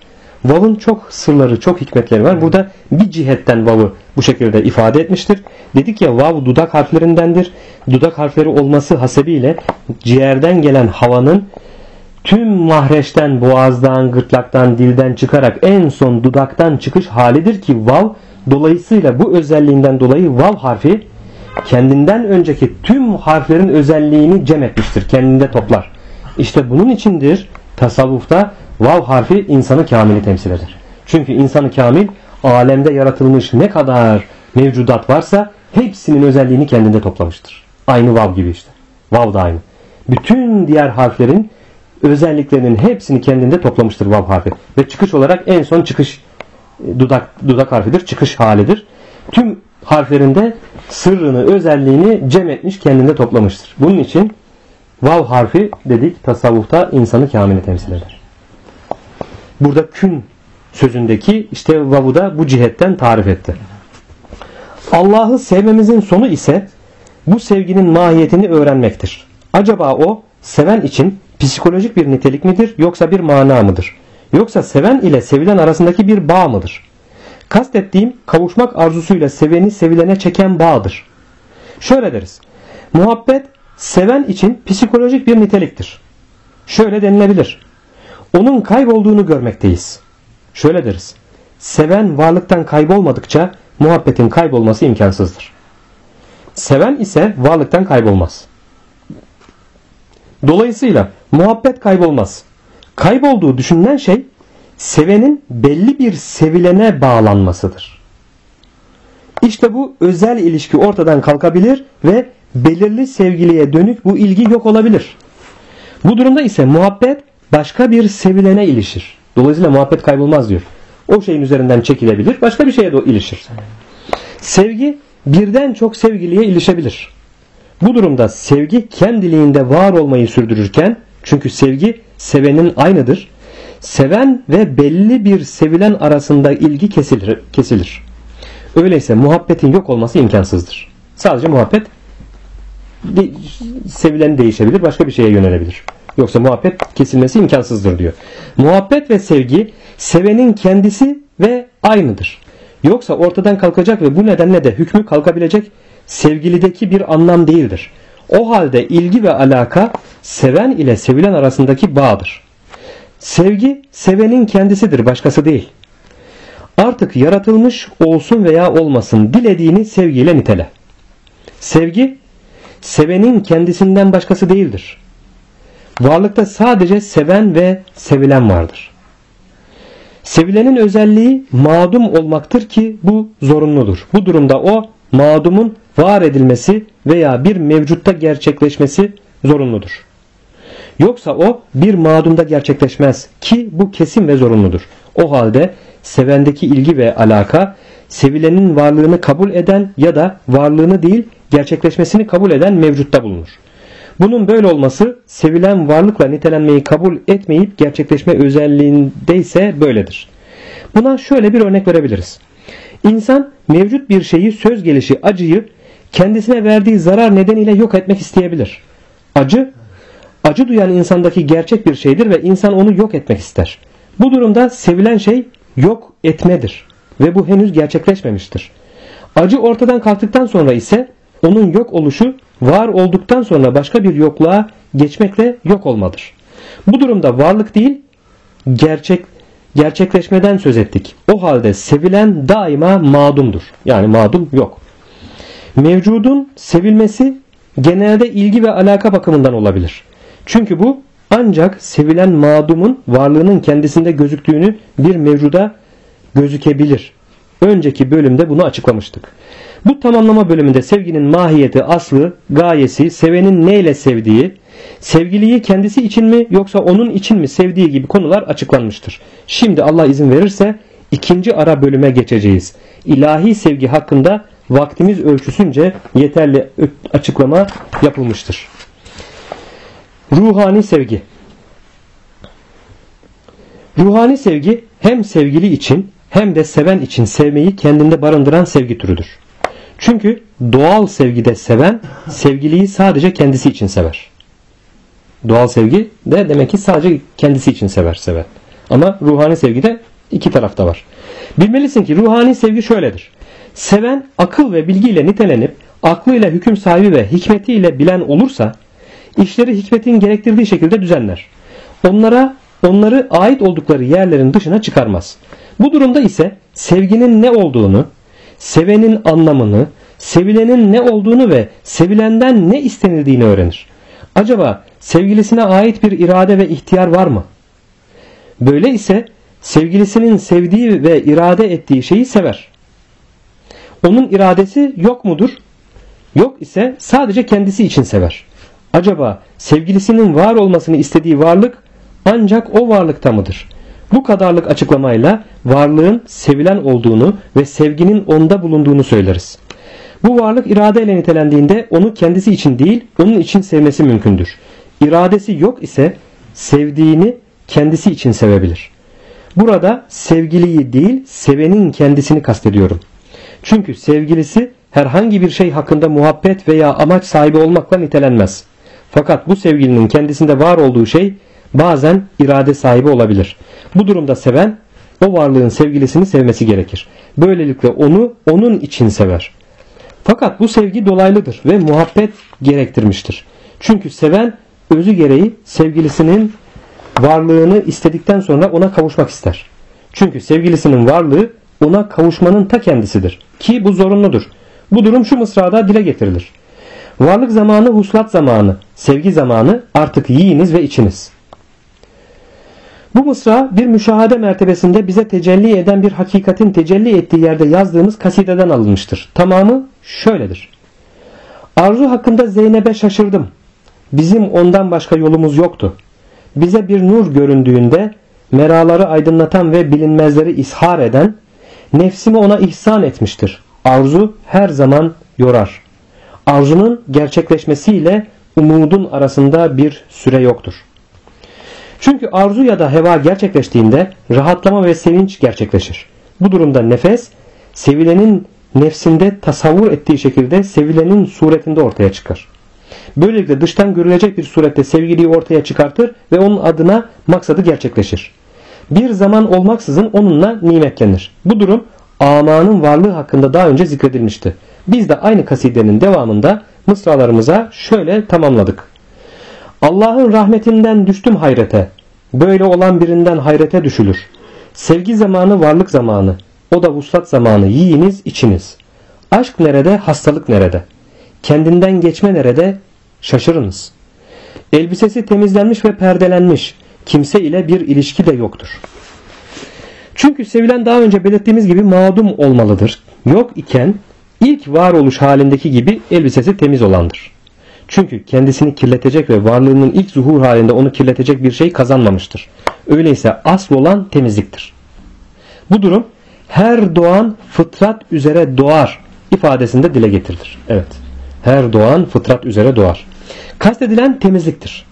[SPEAKER 1] Vav'ın çok sırları, çok hikmetleri var. Burada bir cihetten vav'ı bu şekilde ifade etmiştir. Dedik ya, vav dudak harflerindendir. Dudak harfleri olması hasebiyle ciğerden gelen havanın tüm mahreçten, boğazdan, gırtlaktan, dilden çıkarak en son dudaktan çıkış halidir ki vav, dolayısıyla bu özelliğinden dolayı vav harfi kendinden önceki tüm harflerin özelliğini cem etmiştir. Kendinde toplar. İşte bunun içindir tasavvufta vav harfi insanı kamili temsil eder. Çünkü insanı kamil, alemde yaratılmış ne kadar mevcudat varsa hepsinin özelliğini kendinde toplamıştır. Aynı vav gibi işte. Vav da aynı. Bütün diğer harflerin özelliklerinin hepsini kendinde toplamıştır vav harfi. Ve çıkış olarak en son çıkış dudak harfidir. Çıkış halidir. Tüm harflerinde sırrını, özelliğini cem etmiş, kendinde toplamıştır. Bunun için vav harfi dedik tasavvufta insanı kamili temsil eder. Burada kün sözündeki işte vav'u da bu cihetten tarif etti. Allah'ı sevmemizin sonu ise bu sevginin mahiyetini öğrenmektir. Acaba o seven için psikolojik bir nitelik midir yoksa bir mana mıdır? Yoksa seven ile sevilen arasındaki bir bağ mıdır? Kastettiğim kavuşmak arzusuyla seveni sevilene çeken bağdır. Şöyle deriz. Muhabbet seven için psikolojik bir niteliktir. Şöyle denilebilir. Onun kaybolduğunu görmekteyiz. Şöyle deriz. Seven varlıktan kaybolmadıkça muhabbetin kaybolması imkansızdır. Seven ise varlıktan kaybolmaz. Dolayısıyla muhabbet kaybolmaz. Kaybolduğu düşünülen şey sevenin belli bir sevilene bağlanmasıdır. İşte bu özel ilişki ortadan kalkabilir ve belirli sevgiliye dönük bu ilgi yok olabilir. Bu durumda ise muhabbet başka bir sevilene ilişir. Dolayısıyla muhabbet kaybolmaz diyor. O şeyin üzerinden çekilebilir, başka bir şeye de ilişir. Sevgi birden çok sevgiliye ilişebilir. Bu durumda sevgi kendiliğinde var olmayı sürdürürken, çünkü sevgi sevenin aynıdır. Seven ve belli bir sevilen arasında ilgi kesilir. Öyleyse muhabbetin yok olması imkansızdır. Sadece muhabbet sevilen değişebilir, başka bir şeye yönelebilir. Yoksa muhabbet kesilmesi imkansızdır diyor. Muhabbet ve sevgi sevenin kendisi ve aynıdır. Yoksa ortadan kalkacak ve bu nedenle de hükmü kalkabilecek sevgilideki bir anlam değildir. O halde ilgi ve alaka seven ile sevilen arasındaki bağdır. Sevgi sevenin kendisidir, başkası değil. Artık yaratılmış olsun veya olmasın, dilediğini sevgiyle nitele. Sevgi sevenin kendisinden başkası değildir. Varlıkta sadece seven ve sevilen vardır. Sevilenin özelliği mağdum olmaktır ki bu zorunludur. Bu durumda o mağdumun var edilmesi veya bir mevcutta gerçekleşmesi zorunludur. Yoksa o bir mağdumda gerçekleşmez ki bu kesin ve zorunludur. O halde sevendeki ilgi ve alaka sevilenin varlığını kabul eden ya da varlığını değil gerçekleşmesini kabul eden mevcutta bulunur. Bunun böyle olması sevilen varlıkla nitelenmeyi kabul etmeyip gerçekleşme özelliğinde ise böyledir. Buna şöyle bir örnek verebiliriz. İnsan mevcut bir şeyi söz gelişi acıyı kendisine verdiği zarar nedeniyle yok etmek isteyebilir. Acı duyan insandaki gerçek bir şeydir ve insan onu yok etmek ister. Bu durumda sevilen şey yok etmedir ve bu henüz gerçekleşmemiştir. Acı ortadan kalktıktan sonra ise onun yok oluşu var olduktan sonra başka bir yokluğa geçmekle yok olmadır. Bu durumda varlık değil gerçekleşmeden söz ettik. O halde sevilen daima mağdumdur. Yani mağdum yok. Mevcudun sevilmesi genelde ilgi ve alaka bakımından olabilir. Çünkü bu ancak sevilen mağdumun varlığının kendisinde gözüktüğünü bir mevcuda gözükebilir. Önceki bölümde bunu açıklamıştık. Bu tamamlama bölümünde sevginin mahiyeti, aslı, gayesi, sevenin neyle sevdiği, sevgiliyi kendisi için mi yoksa onun için mi sevdiği gibi konular açıklanmıştır. Şimdi Allah izin verirse ikinci ara bölüme geçeceğiz. İlahi sevgi hakkında vaktimiz ölçüsünce yeterli açıklama yapılmıştır. Ruhani sevgi. Ruhani sevgi hem sevgili için hem de seven için sevmeyi kendinde barındıran sevgi türüdür. Çünkü doğal sevgide seven sevgiliyi sadece kendisi için sever. Doğal sevgi de demek ki sadece kendisi için sever. Ama ruhani sevgide İki tarafta var. Bilmelisin ki ruhani sevgi şöyledir. Seven akıl ve bilgiyle nitelenip aklıyla hüküm sahibi ve hikmetiyle bilen olursa işleri hikmetin gerektirdiği şekilde düzenler. Onları ait oldukları yerlerin dışına çıkarmaz. Bu durumda ise sevginin ne olduğunu, sevenin anlamını, sevilenin ne olduğunu ve sevilenden ne istenildiğini öğrenir. Acaba sevgilisine ait bir irade ve ihtiyar var mı? Böyle ise sevgilisinin sevdiği ve irade ettiği şeyi sever. Onun iradesi yok mudur? Yok ise sadece kendisi için sever. Acaba sevgilisinin var olmasını istediği varlık ancak o varlıkta mıdır? Bu kadarlık açıklamayla varlığın sevilen olduğunu ve sevginin onda bulunduğunu söyleriz. Bu varlık iradeyle nitelendiğinde onu kendisi için değil, onun için sevmesi mümkündür. İradesi yok ise sevdiğini kendisi için sevebilir. Burada sevgiliyi değil, sevenin kendisini kastediyorum. Çünkü sevgilisi herhangi bir şey hakkında muhabbet veya amaç sahibi olmakla nitelenmez. Fakat bu sevgilinin kendisinde var olduğu şey bazen irade sahibi olabilir. Bu durumda seven o varlığın sevgilisini sevmesi gerekir. Böylelikle onu onun için sever. Fakat bu sevgi dolaylıdır ve muhabbet gerektirmiştir. Çünkü seven özü gereği sevgilisinin varlığını istedikten sonra ona kavuşmak ister. Çünkü sevgilisinin varlığı ona kavuşmanın ta kendisidir. Ki bu zorunludur. Bu durum şu mısrada dile getirilir. Varlık zamanı, huslat zamanı, sevgi zamanı, artık yiyiniz ve içiniz. Bu mısra bir müşahede mertebesinde bize tecelli eden bir hakikatin tecelli ettiği yerde yazdığımız kasideden alınmıştır. Tamamı şöyledir. Arzu hakkında Zeynep'e şaşırdım. Bizim ondan başka yolumuz yoktu. Bize bir nur göründüğünde meraları aydınlatan ve bilinmezleri ishar eden, nefsimi ona ihsan etmiştir. Arzu her zaman yorar. Arzunun gerçekleşmesiyle umudun arasında bir süre yoktur. Çünkü arzu ya da heva gerçekleştiğinde rahatlama ve sevinç gerçekleşir. Bu durumda nefes, sevilenin nefsinde tasavvur ettiği şekilde sevilenin suretinde ortaya çıkar. Böylelikle dıştan görülecek bir surette sevgiliyi ortaya çıkartır ve onun adına maksadı gerçekleşir. Bir zaman olmaksızın onunla nimetlenir. Bu durum amanın varlığı hakkında daha önce zikredilmişti. Biz de aynı kasidenin devamında mısralarımıza şöyle tamamladık. Allah'ın rahmetinden düştüm hayrete. Böyle olan birinden hayrete düşülür. Sevgi zamanı varlık zamanı. O da vuslat zamanı. Yiyiniz içiniz. Aşk nerede? Hastalık nerede? Kendinden geçme nerede? Şaşırınız. Elbisesi temizlenmiş ve perdelenmiş. Kimse ile bir ilişki de yoktur. Çünkü sevilen daha önce belirttiğimiz gibi mağdum olmalıdır. Yok iken ilk varoluş halindeki gibi elbisesi temiz olandır. Çünkü kendisini kirletecek ve varlığının ilk zuhur halinde onu kirletecek bir şey kazanmamıştır. Öyleyse asıl olan temizliktir. Bu durum her doğan fıtrat üzere doğar ifadesinde dile getirilir. Evet. Her doğan fıtrat üzere doğar. Kastedilen temizliktir.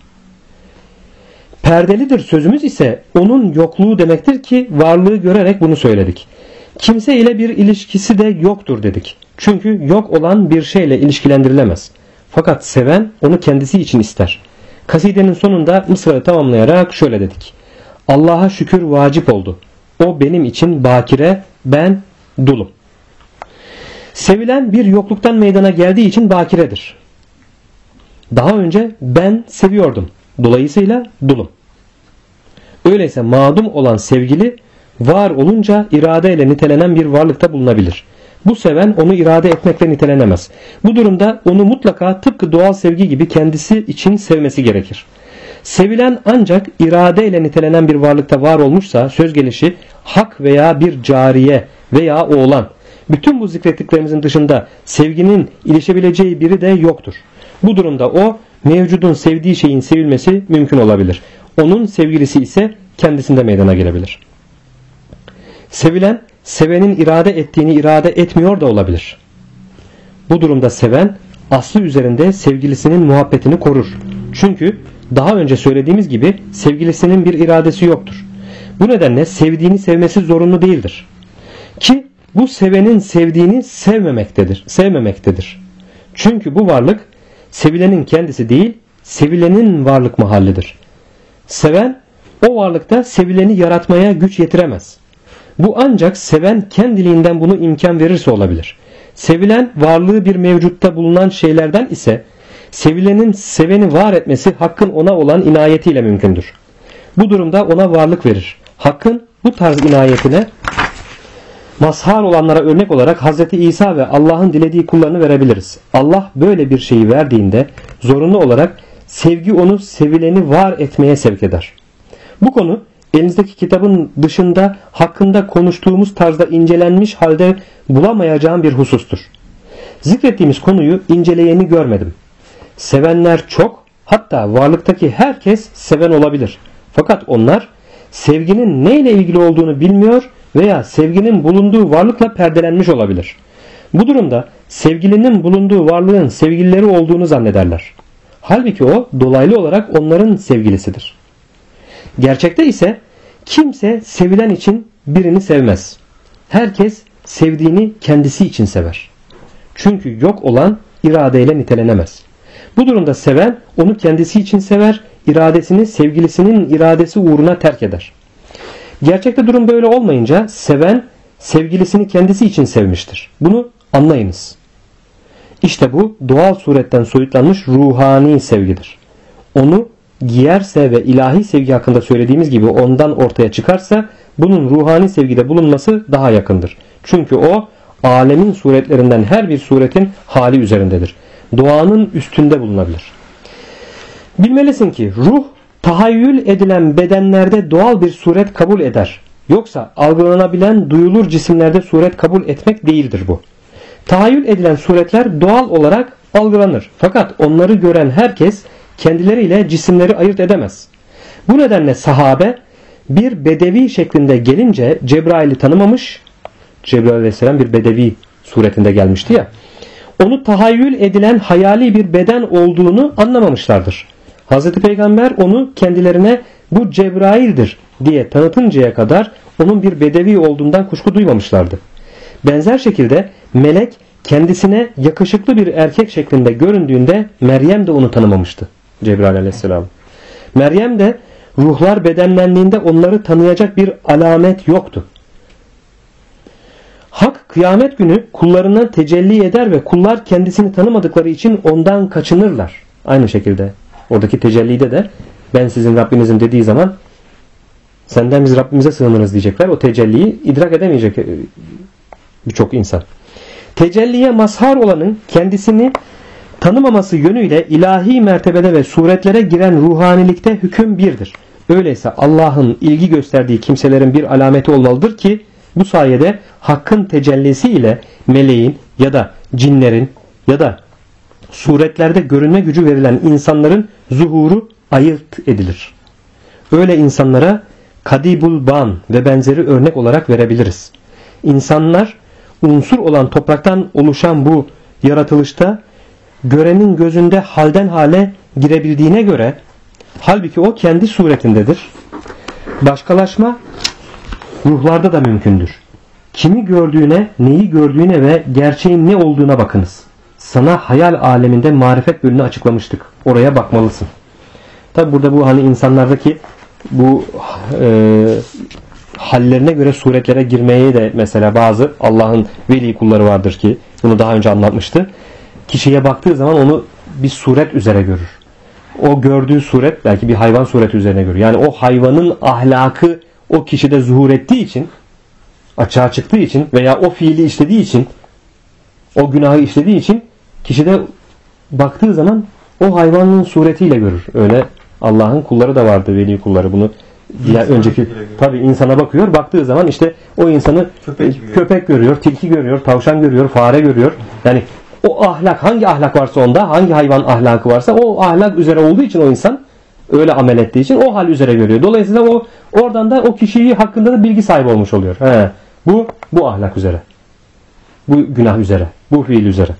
[SPEAKER 1] Perdelidir sözümüz ise onun yokluğu demektir ki varlığı görerek bunu söyledik. Kimse ile bir ilişkisi de yoktur dedik. Çünkü yok olan bir şeyle ilişkilendirilemez. Fakat seven onu kendisi için ister. Kasidenin sonunda mısrayı tamamlayarak şöyle dedik. Allah'a şükür vacip oldu. O benim için bakire, ben dulum. Sevilen bir yokluktan meydana geldiği için bakiredir. Daha önce ben seviyordum. Dolayısıyla dulum. Öyleyse mağdum olan sevgili var olunca iradeyle nitelenen bir varlıkta bulunabilir. Bu seven onu irade etmekle nitelenemez. Bu durumda onu mutlaka tıpkı doğal sevgi gibi kendisi için sevmesi gerekir. Sevilen ancak iradeyle nitelenen bir varlıkta var olmuşsa söz gelişi hak veya bir cariye veya oğlan. Bütün bu zikrettiklerimizin dışında sevginin ilişebileceği biri de yoktur. Bu durumda o mevcudun sevdiği şeyin sevilmesi mümkün olabilir. Onun sevgilisi ise kendisinde meydana gelebilir. Sevilen sevenin irade ettiğini irade etmiyor da olabilir. Bu durumda seven aslı üzerinde sevgilisinin muhabbetini korur. Çünkü daha önce söylediğimiz gibi sevgilisinin bir iradesi yoktur. Bu nedenle sevdiğini sevmesi zorunlu değildir. Ki bu sevenin sevdiğini sevmemektedir. Çünkü bu varlık sevilenin kendisi değil, sevilenin varlık mahallidir. Seven o varlıkta sevileni yaratmaya güç yetiremez. Bu ancak seven kendiliğinden bunu imkan verirse olabilir. Sevilen varlığı bir mevcutta bulunan şeylerden ise sevilenin seveni var etmesi Hakk'ın ona olan inayetiyle mümkündür. Bu durumda ona varlık verir. Hakk'ın bu tarz inayetine mazhar olanlara örnek olarak Hz. İsa ve Allah'ın dilediği kullarını verebiliriz. Allah böyle bir şeyi verdiğinde zorunlu olarak sevgi onu sevileni var etmeye sevk eder. Bu konu elinizdeki kitabın dışında hakkında konuştuğumuz tarzda incelenmiş halde bulamayacağım bir husustur. Zikrettiğimiz konuyu inceleyeni görmedim. Sevenler çok, hatta varlıktaki herkes seven olabilir. Fakat onlar sevginin neyle ilgili olduğunu bilmiyor veya sevginin bulunduğu varlıkla perdelenmiş olabilir. Bu durumda sevgilinin bulunduğu varlığın sevgilileri olduğunu zannederler. Halbuki o dolaylı olarak onların sevgilisidir. Gerçekte ise kimse sevilen için birini sevmez. Herkes sevdiğini kendisi için sever. Çünkü yok olan iradeyle nitelenemez. Bu durumda seven onu kendisi için sever, iradesini sevgilisinin iradesi uğruna terk eder. Gerçekte durum böyle olmayınca seven sevgilisini kendisi için sevmiştir. Bunu anlayınız. İşte bu doğal suretten soyutlanmış ruhani sevgidir. Onu giyerse ve ilahi sevgi hakkında söylediğimiz gibi ondan ortaya çıkarsa bunun ruhani sevgide bulunması daha yakındır. Çünkü o alemin suretlerinden her bir suretin hali üzerindedir. Doğanın üstünde bulunabilir. Bilmelisin ki ruh tahayyül edilen bedenlerde doğal bir suret kabul eder. Yoksa algılanabilen duyulur cisimlerde suret kabul etmek değildir bu. Tahayyül edilen suretler doğal olarak algılanır. Fakat onları gören herkes kendileriyle cisimleri ayırt edemez. Bu nedenle sahabe bir bedevi şeklinde gelince Cebrail'i tanımamış. Cebrail aleyhisselam bir bedevi suretinde gelmişti ya. Onu tahayyül edilen hayali bir beden olduğunu anlamamışlardır. Hazreti Peygamber onu kendilerine bu Cebrail'dir diye tanıtıncaya kadar onun bir bedevi olduğundan kuşku duymamışlardı. Benzer şekilde melek kendisine yakışıklı bir erkek şeklinde göründüğünde Meryem de onu tanımamıştı. Cebrail aleyhisselam. Meryem de ruhlar bedenlendiğinde onları tanıyacak bir alamet yoktu. Hak kıyamet günü kullarına tecelli eder ve kullar kendisini tanımadıkları için ondan kaçınırlar. Aynı şekilde oradaki tecellide de ben sizin Rabbinizim dediği zaman senden biz Rabbimize sığınırız diyecekler. O tecelliyi idrak edemeyecek birçok insan. Tecelliye mazhar olanın kendisini tanımaması yönüyle ilahi mertebede ve suretlere giren ruhanilikte hüküm birdir. Öyleyse Allah'ın ilgi gösterdiği kimselerin bir alameti olmalıdır ki bu sayede Hakk'ın tecellisi ile meleğin ya da cinlerin ya da suretlerde görünme gücü verilen insanların zuhuru ayırt edilir. Öyle insanlara Kadibul Ban ve benzeri örnek olarak verebiliriz. İnsanlar unsur olan topraktan oluşan bu yaratılışta görenin gözünde halden hale girebildiğine göre halbuki o kendi suretindedir. Başkalaşma ruhlarda da mümkündür. Kimi gördüğüne, neyi gördüğüne ve gerçeğin ne olduğuna bakınız. Sana hayal aleminde marifet bölümünü açıklamıştık. Oraya bakmalısın. Tabi burada bu hani insanlardaki bu hallerine göre suretlere girmeye de mesela bazı Allah'ın veli kulları vardır ki bunu daha önce anlatmıştı. Kişiye baktığı zaman onu bir suret üzere görür. O gördüğü suret belki bir hayvan sureti üzerine görür. Yani o hayvanın ahlakı o kişide zuhur ettiği için, açığa çıktığı için veya o fiili işlediği için, o günahı işlediği için kişide baktığı zaman o hayvanın suretiyle görür. Öyle Allah'ın kulları da vardı, veli kulları bunu. Diğer önceki tabi insana bakıyor. Baktığı zaman işte o insanı köpek görüyor, tilki görüyor, tavşan görüyor, fare görüyor. Yani o ahlak, hangi ahlak varsa onda, hangi hayvan ahlakı varsa o ahlak üzere olduğu için o insan öyle amel ettiği için o hal üzere görüyor. Dolayısıyla o oradan da o kişiyi hakkında da bilgi sahibi olmuş oluyor. Bu ahlak üzere. Bu günah üzere. Bu fiil üzere.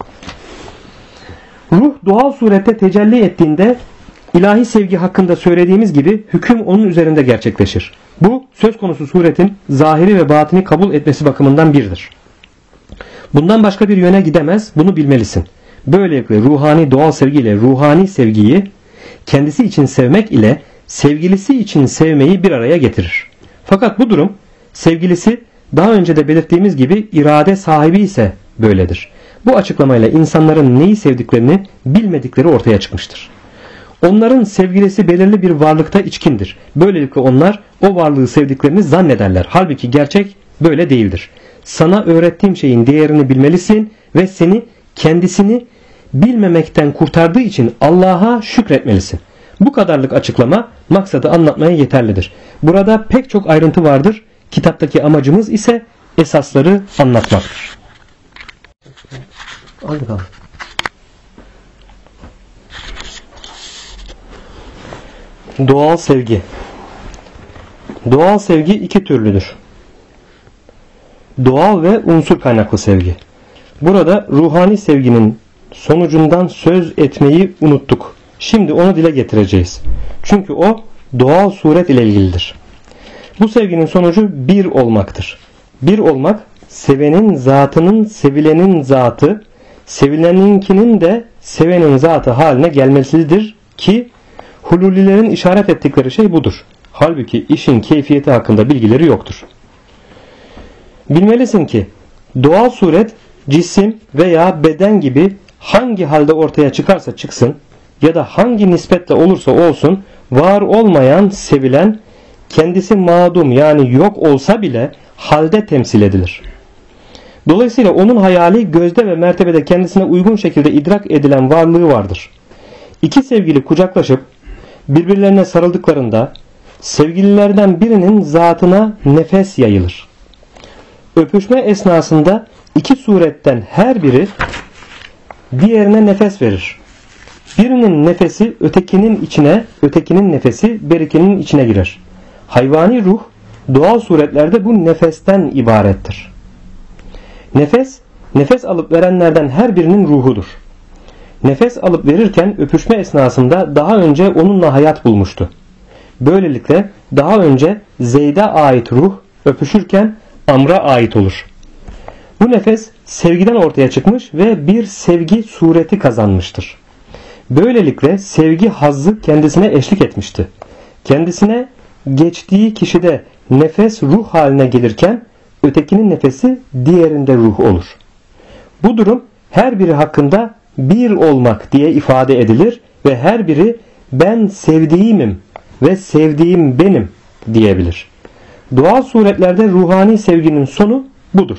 [SPEAKER 1] Ruh doğal surette tecelli ettiğinde ilahi sevgi hakkında söylediğimiz gibi hüküm onun üzerinde gerçekleşir. Bu söz konusu suretin zahiri ve batini kabul etmesi bakımından birdir. Bundan başka bir yöne gidemez, bunu bilmelisin. Böylelikle ruhani doğal sevgiyle ruhani sevgiyi kendisi için sevmek ile sevgilisi için sevmeyi bir araya getirir. Fakat bu durum sevgilisi daha önce de belirttiğimiz gibi irade sahibi ise böyledir. Bu açıklamayla insanların neyi sevdiklerini bilmedikleri ortaya çıkmıştır. Onların sevgilisi belirli bir varlıkta içkindir. Böylelikle onlar o varlığı sevdiklerini zannederler. Halbuki gerçek böyle değildir. Sana öğrettiğim şeyin değerini bilmelisin ve seni kendisini bilmemekten kurtardığı için Allah'a şükretmelisin. Bu kadarlık açıklama maksadı anlatmaya yeterlidir. Burada pek çok ayrıntı vardır. Kitaptaki amacımız ise esasları anlatmaktır. Al bakalım. Doğal sevgi. Doğal sevgi iki türlüdür. Doğal ve unsur kaynaklı sevgi. Burada ruhani sevginin sonucundan söz etmeyi unuttuk. Şimdi onu dile getireceğiz. Çünkü o doğal suret ile ilgilidir. Bu sevginin sonucu bir olmaktır. Bir olmak, sevenin zatının sevilenin zatı, sevileninkinin de sevenin zatı haline gelmesidir ki Hululilerin işaret ettikleri şey budur. Halbuki işin keyfiyeti hakkında bilgileri yoktur. Bilmelisin ki doğal suret cisim veya beden gibi hangi halde ortaya çıkarsa çıksın ya da hangi nispetle olursa olsun var olmayan, sevilen, kendisi mağdum yani yok olsa bile halde temsil edilir. Dolayısıyla onun hayali gözde ve mertebede kendisine uygun şekilde idrak edilen varlığı vardır. İki sevgili kucaklaşıp birbirlerine sarıldıklarında sevgililerden birinin zatına nefes yayılır. Öpüşme esnasında iki suretten her biri diğerine nefes verir. Birinin nefesi ötekinin içine, ötekinin nefesi berikinin içine girer. Hayvani ruh doğal suretlerde bu nefesten ibarettir. Nefes alıp verenlerden her birinin ruhudur. Nefes alıp verirken öpüşme esnasında daha önce onunla hayat bulmuştu. Böylelikle daha önce Zeyd'e ait ruh öpüşürken Amr'a ait olur. Bu nefes sevgiden ortaya çıkmış ve bir sevgi sureti kazanmıştır. Böylelikle sevgi hazzı kendisine eşlik etmişti. Kendisine geçtiği kişide nefes ruh haline gelirken ötekinin nefesi diğerinde ruh olur. Bu durum her biri hakkında bir olmak diye ifade edilir ve her biri ben sevdiğimim ve sevdiğim benim diyebilir. Doğal suretlerde ruhani sevginin sonu budur.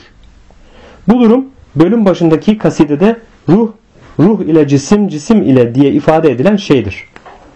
[SPEAKER 1] Bu durum bölüm başındaki kasidede ruh ile cisim, cisim ile diye ifade edilen şeydir.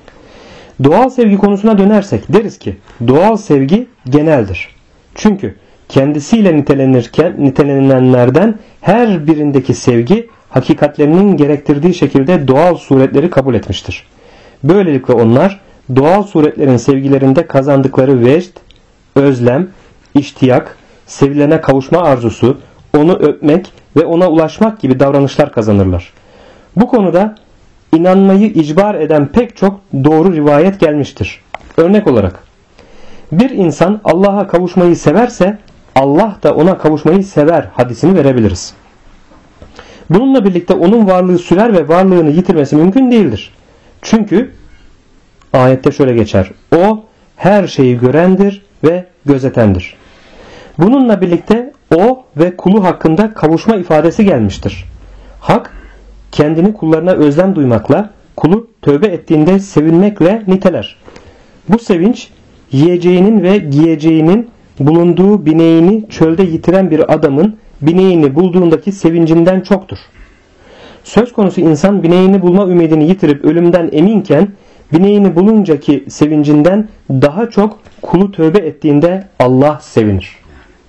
[SPEAKER 1] Doğal sevgi konusuna dönersek deriz ki doğal sevgi geneldir. Çünkü kendisiyle nitelenilenlerden her birindeki sevgi hakikatlerinin gerektirdiği şekilde doğal suretleri kabul etmiştir. Böylelikle onlar doğal suretlerin sevgilerinde kazandıkları vecd, özlem, iştiyak, sevilene kavuşma arzusu, onu öpmek ve ona ulaşmak gibi davranışlar kazanırlar. Bu konuda inanmayı icbar eden pek çok doğru rivayet gelmiştir. Örnek olarak bir insan Allah'a kavuşmayı severse Allah da ona kavuşmayı sever hadisini verebiliriz. Bununla birlikte onun varlığı sürer ve varlığını yitirmesi mümkün değildir. Çünkü ayette şöyle geçer. O her şeyi görendir ve gözetendir. Bununla birlikte o ve kulu hakkında kavuşma ifadesi gelmiştir. Hak kendini kullarına özlem duymakla, kulu tövbe ettiğinde sevinmekle niteler. Bu sevinç yiyeceğinin ve giyeceğinin bulunduğu bineğini çölde yitiren bir adamın bineğini bulduğundaki sevincinden çoktur. Söz konusu insan bineğini bulma ümidini yitirip ölümden eminken bineğini buluncaki sevincinden daha çok kulu tövbe ettiğinde Allah sevinir.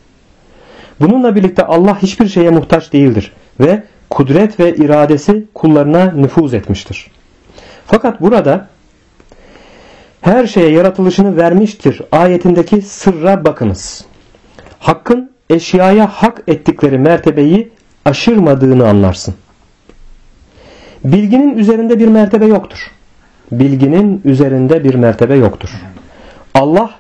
[SPEAKER 1] Bununla birlikte Allah hiçbir şeye muhtaç değildir ve kudret ve iradesi kullarına nüfuz etmiştir. Fakat burada her şeye yaratılışını vermiştir ayetindeki sırra bakınız. Hakkın eşyaya hak ettikleri mertebeyi aşırmadığını anlarsın. Bilginin üzerinde bir mertebe yoktur. Bilginin üzerinde bir mertebe yoktur. Allah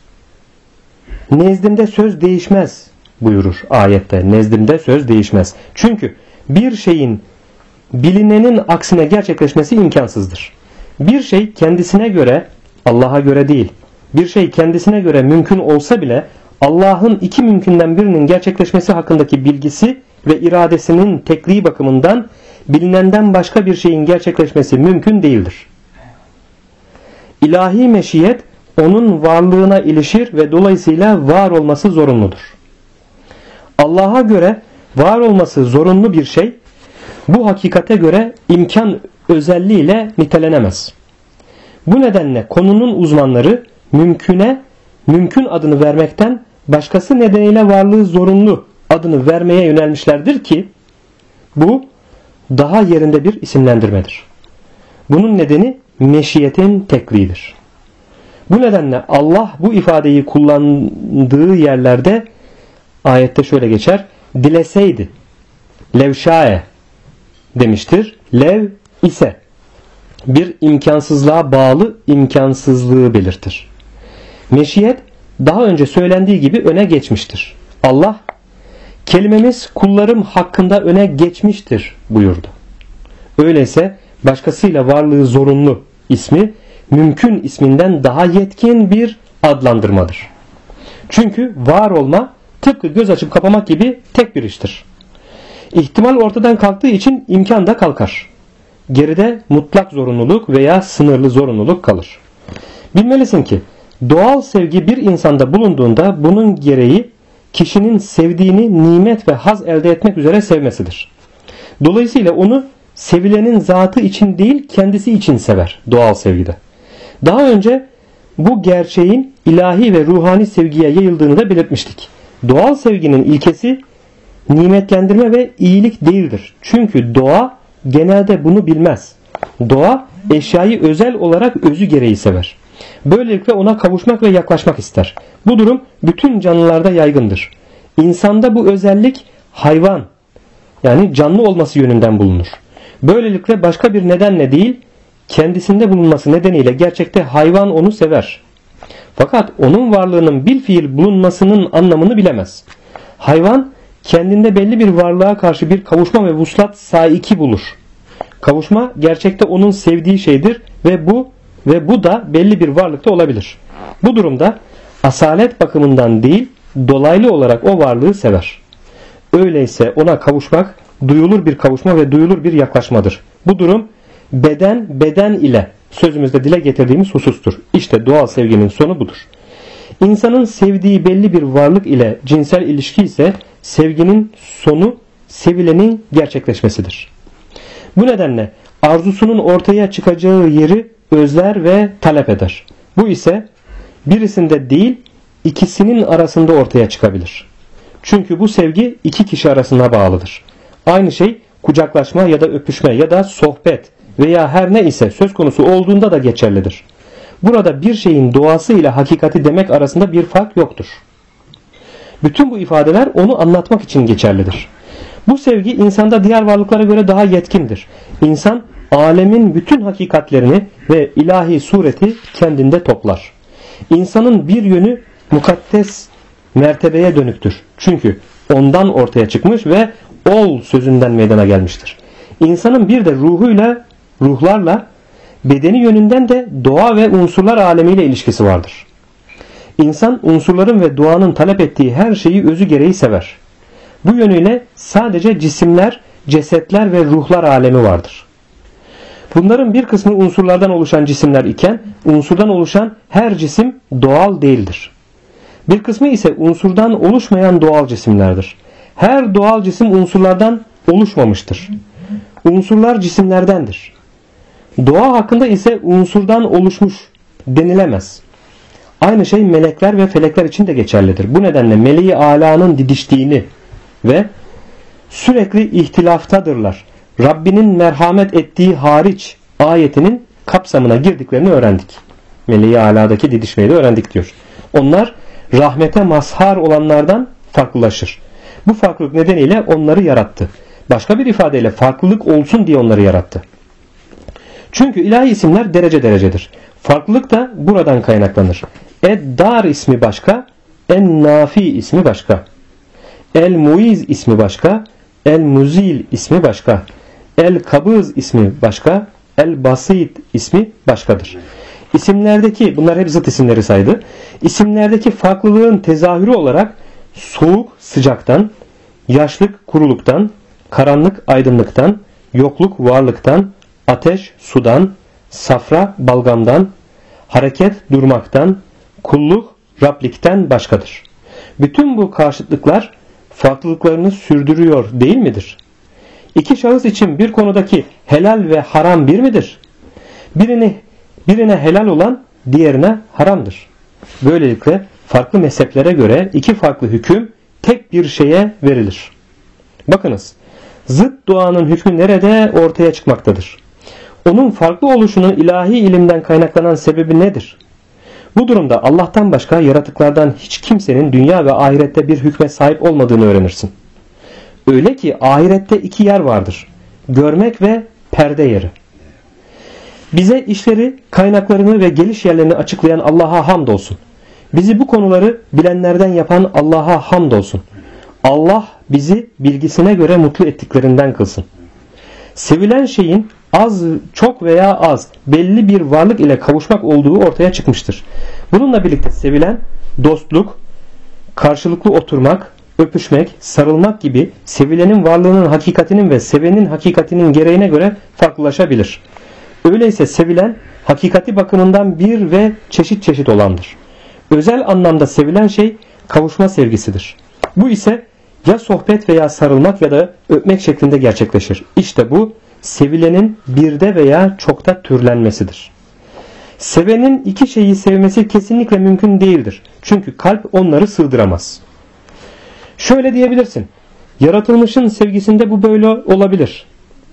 [SPEAKER 1] nezdimde söz değişmez buyurur ayette. Nezdimde söz değişmez. Çünkü bir şeyin bilinenin aksine gerçekleşmesi imkansızdır. Bir şey kendisine göre Allah'a göre değil. Bir şey kendisine göre mümkün olsa bile Allah'ın iki mümkünden birinin gerçekleşmesi hakkındaki bilgisi ve iradesinin tekliği bakımından bilinenden başka bir şeyin gerçekleşmesi mümkün değildir. İlahi meşiyet onun varlığına ilişir ve dolayısıyla var olması zorunludur. Allah'a göre var olması zorunlu bir şey, bu hakikate göre imkan özelliğiyle nitelenemez. Bu nedenle konunun uzmanları mümküne mümkün adını vermekten başkası nedeniyle varlığı zorunlu adını vermeye yönelmişlerdir ki bu daha yerinde bir isimlendirmedir. Bunun nedeni meşiyetin tekliğidir. Bu nedenle Allah bu ifadeyi kullandığı yerlerde ayette şöyle geçer: dileseydi, levşae demiştir. Lev ise bir imkansızlığa bağlı imkansızlığı belirtir. Meşiyet daha önce söylendiği gibi öne geçmiştir. Allah, kelimemiz kullarım hakkında öne geçmiştir buyurdu. Öyleyse başkasıyla varlığı zorunlu ismi mümkün isminden daha yetkin bir adlandırmadır. Çünkü var olma tıpkı göz açıp kapamak gibi tek bir iştir. İhtimal ortadan kalktığı için imkan da kalkar. Geride mutlak zorunluluk veya sınırlı zorunluluk kalır. Bilmelisin ki doğal sevgi bir insanda bulunduğunda bunun gereği kişinin sevdiğini nimet ve haz elde etmek üzere sevmesidir. Dolayısıyla onu sevilenin zatı için değil kendisi için sever doğal sevgide. Daha önce bu gerçeğin ilahi ve ruhani sevgiye yayıldığını da belirtmiştik. Doğal sevginin ilkesi nimetlendirme ve iyilik değildir. Çünkü doğa genelde bunu bilmez. Doğa eşyayı özel olarak özü gereği sever. Böylelikle ona kavuşmak ve yaklaşmak ister. Bu durum bütün canlılarda yaygındır. İnsanda bu özellik hayvan, yani canlı olması yönünden bulunur. Böylelikle başka bir nedenle değil, kendisinde bulunması nedeniyle gerçekte hayvan onu sever. Fakat onun varlığının bilfiil bulunmasının anlamını bilemez. Hayvan kendinde belli bir varlığa karşı bir kavuşma ve vuslat saiki bulur. Kavuşma gerçekte onun sevdiği şeydir ve bu da belli bir varlıkta olabilir. Bu durumda asalet bakımından değil, dolaylı olarak o varlığı sever. Öyleyse ona kavuşmak duyulur bir kavuşma ve duyulur bir yaklaşmadır. Bu durum beden ile sözümüzde dile getirdiğimiz husustur. İşte doğal sevginin sonu budur. İnsanın sevdiği belli bir varlık ile cinsel ilişki ise sevginin sonu sevilenin gerçekleşmesidir. Bu nedenle arzusunun ortaya çıkacağı yeri özler ve talep eder. Bu ise birisinde değil ikisinin arasında ortaya çıkabilir. Çünkü bu sevgi iki kişi arasına bağlıdır. Aynı şey kucaklaşma ya da öpüşme ya da sohbet veya her ne ise söz konusu olduğunda da geçerlidir. Burada bir şeyin doğası ile hakikati demek arasında bir fark yoktur. Bütün bu ifadeler onu anlatmak için geçerlidir. Bu sevgi insanda diğer varlıklara göre daha yetkindir. İnsan alemin bütün hakikatlerini ve ilahi sureti kendinde toplar. İnsanın bir yönü mukaddes mertebeye dönüktür. Çünkü ondan ortaya çıkmış ve ol sözünden meydana gelmiştir. İnsanın bir de ruhlarla bedeni yönünden de doğa ve unsurlar alemiyle ilişkisi vardır. İnsan unsurların ve doğanın talep ettiği her şeyi özü gereği sever. Bu yönüyle sadece cisimler, cesetler ve ruhlar alemi vardır. Bunların bir kısmı unsurlardan oluşan cisimler iken unsurdan oluşan her cisim doğal değildir. Bir kısmı ise unsurdan oluşmayan doğal cisimlerdir. Her doğal cisim unsurlardan oluşmamıştır. Unsurlar cisimlerdendir. Doğa hakkında ise unsurdan oluşmuş denilemez. Aynı şey melekler ve felekler için de geçerlidir. Bu nedenle meleği alanın didiştiğini ve sürekli ihtilaftadırlar, Rabbinin merhamet ettiği hariç ayetinin kapsamına girdiklerini öğrendik. Meleği aladaki didişmeyi de öğrendik diyor. Onlar rahmete mazhar olanlardan farklılaşır. Bu farklılık nedeniyle onları yarattı. Başka bir ifadeyle farklılık olsun diye onları yarattı. Çünkü ilahi isimler derece derecedir. Farklılık da buradan kaynaklanır. Ed-Dar ismi başka, En-Nafi ismi başka. El-Muiz ismi başka, El-Muzil ismi başka. El-Kabız ismi başka, El-Basit ismi başkadır. İsimlerdeki, bunlar hep zıt isimleri saydı. İsimlerdeki farklılığın tezahürü olarak soğuk sıcaktan, yaşlık kuruluktan, karanlık aydınlıktan, yokluk varlıktan, ateş sudan, safra balgamdan, hareket durmaktan, kulluk Rablikten başkadır. Bütün bu karşıtlıklar farklılıklarını sürdürüyor değil midir? İki şahıs için bir konudaki helal ve haram bir midir? Birine helal olan diğerine haramdır. Böylelikle farklı mezheplere göre iki farklı hüküm tek bir şeye verilir. Bakınız, zıt duanın hükmü nerede ortaya çıkmaktadır? Onun farklı oluşunun ilahi ilimden kaynaklanan sebebi nedir? Bu durumda Allah'tan başka yaratıklardan hiç kimsenin dünya ve ahirette bir hükme sahip olmadığını öğrenirsin. Öyle ki ahirette iki yer vardır. Görmek ve perde yeri. Bize işleri, kaynaklarını ve geliş yerlerini açıklayan Allah'a hamdolsun. Bizi bu konuları bilenlerden yapan Allah'a hamdolsun. Allah bizi bilgisine göre mutlu ettiklerinden kılsın. Sevilen şeyin az, çok veya az belli bir varlık ile kavuşmak olduğu ortaya çıkmıştır. Bununla birlikte sevilen dostluk, karşılıklı oturmak, öpüşmek, sarılmak gibi sevilenin varlığının hakikatinin ve sevenin hakikatinin gereğine göre farklılaşabilir. Öyleyse sevilen hakikati bakımından bir ve çeşit çeşit olandır. Özel anlamda sevilen şey kavuşma sevgisidir. Bu ise ya sohbet veya sarılmak ya da öpmek şeklinde gerçekleşir. İşte bu sevilenin birde veya çokta türlenmesidir. Sevenin iki şeyi sevmesi kesinlikle mümkün değildir. Çünkü kalp onları sığdıramaz. Şöyle diyebilirsin. Yaratılmışın sevgisinde bu böyle olabilir.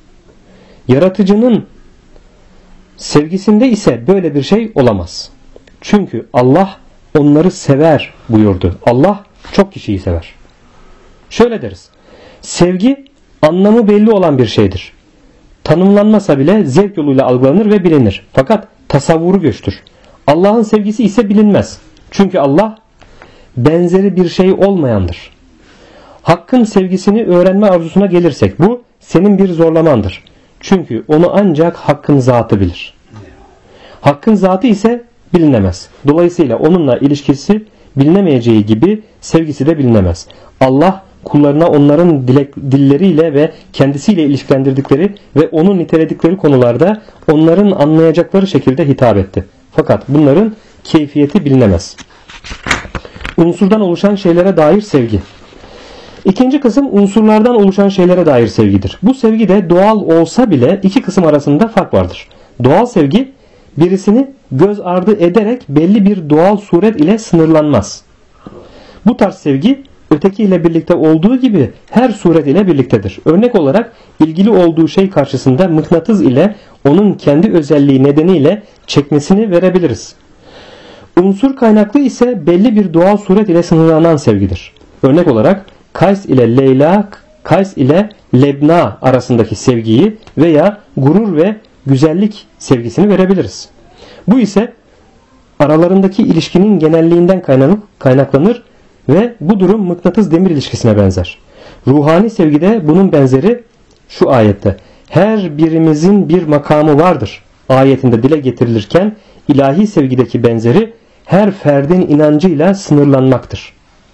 [SPEAKER 1] Yaratıcının sevgisinde ise böyle bir şey olamaz. Çünkü Allah onları sever buyurdu. Allah çok kişiyi sever. Şöyle deriz. Sevgi anlamı belli olan bir şeydir. Tanımlanmasa bile zevk yoluyla algılanır ve bilinir. Fakat tasavvuru göçtür. Allah'ın sevgisi ise bilinmez. Çünkü Allah benzeri bir şey olmayandır. Hakkın sevgisini öğrenme arzusuna gelirsek bu senin bir zorlamandır. Çünkü onu ancak Hakk'ın zatı bilir. Hakk'ın zatı ise bilinemez. Dolayısıyla onunla ilişkisi bilinemeyeceği gibi sevgisi de bilinemez. Allah kullarına onların dilleriyle ve kendisiyle ilişkilendirdikleri ve onu niteledikleri konularda onların anlayacakları şekilde hitap etti. Fakat bunların keyfiyeti bilinemez. Unsurdan oluşan şeylere dair sevgi. İkinci kısım unsurlardan oluşan şeylere dair sevgidir. Bu sevgi de doğal olsa bile iki kısım arasında fark vardır. Doğal sevgi birisini göz ardı ederek belli bir doğal suret ile sınırlanmaz. Bu tarz sevgi öteki ile birlikte olduğu gibi her suret ile birliktedir. Örnek olarak ilgili olduğu şey karşısında mıknatıs ile onun kendi özelliği nedeniyle çekmesini verebiliriz. Unsur kaynaklı ise belli bir doğal suret ile sınırlanan sevgidir. Örnek olarak Kays ile Leyla, Kays ile Lebna arasındaki sevgiyi veya gurur ve güzellik sevgisini verebiliriz. Bu ise aralarındaki ilişkinin genelliğinden kaynaklanır ve bu durum mıknatıs demir ilişkisine benzer. Ruhani sevgide bunun benzeri şu ayette. Her birimizin bir makamı vardır ayetinde dile getirilirken ilahi sevgideki benzeri her ferdin inancıyla sınırlanmaktır.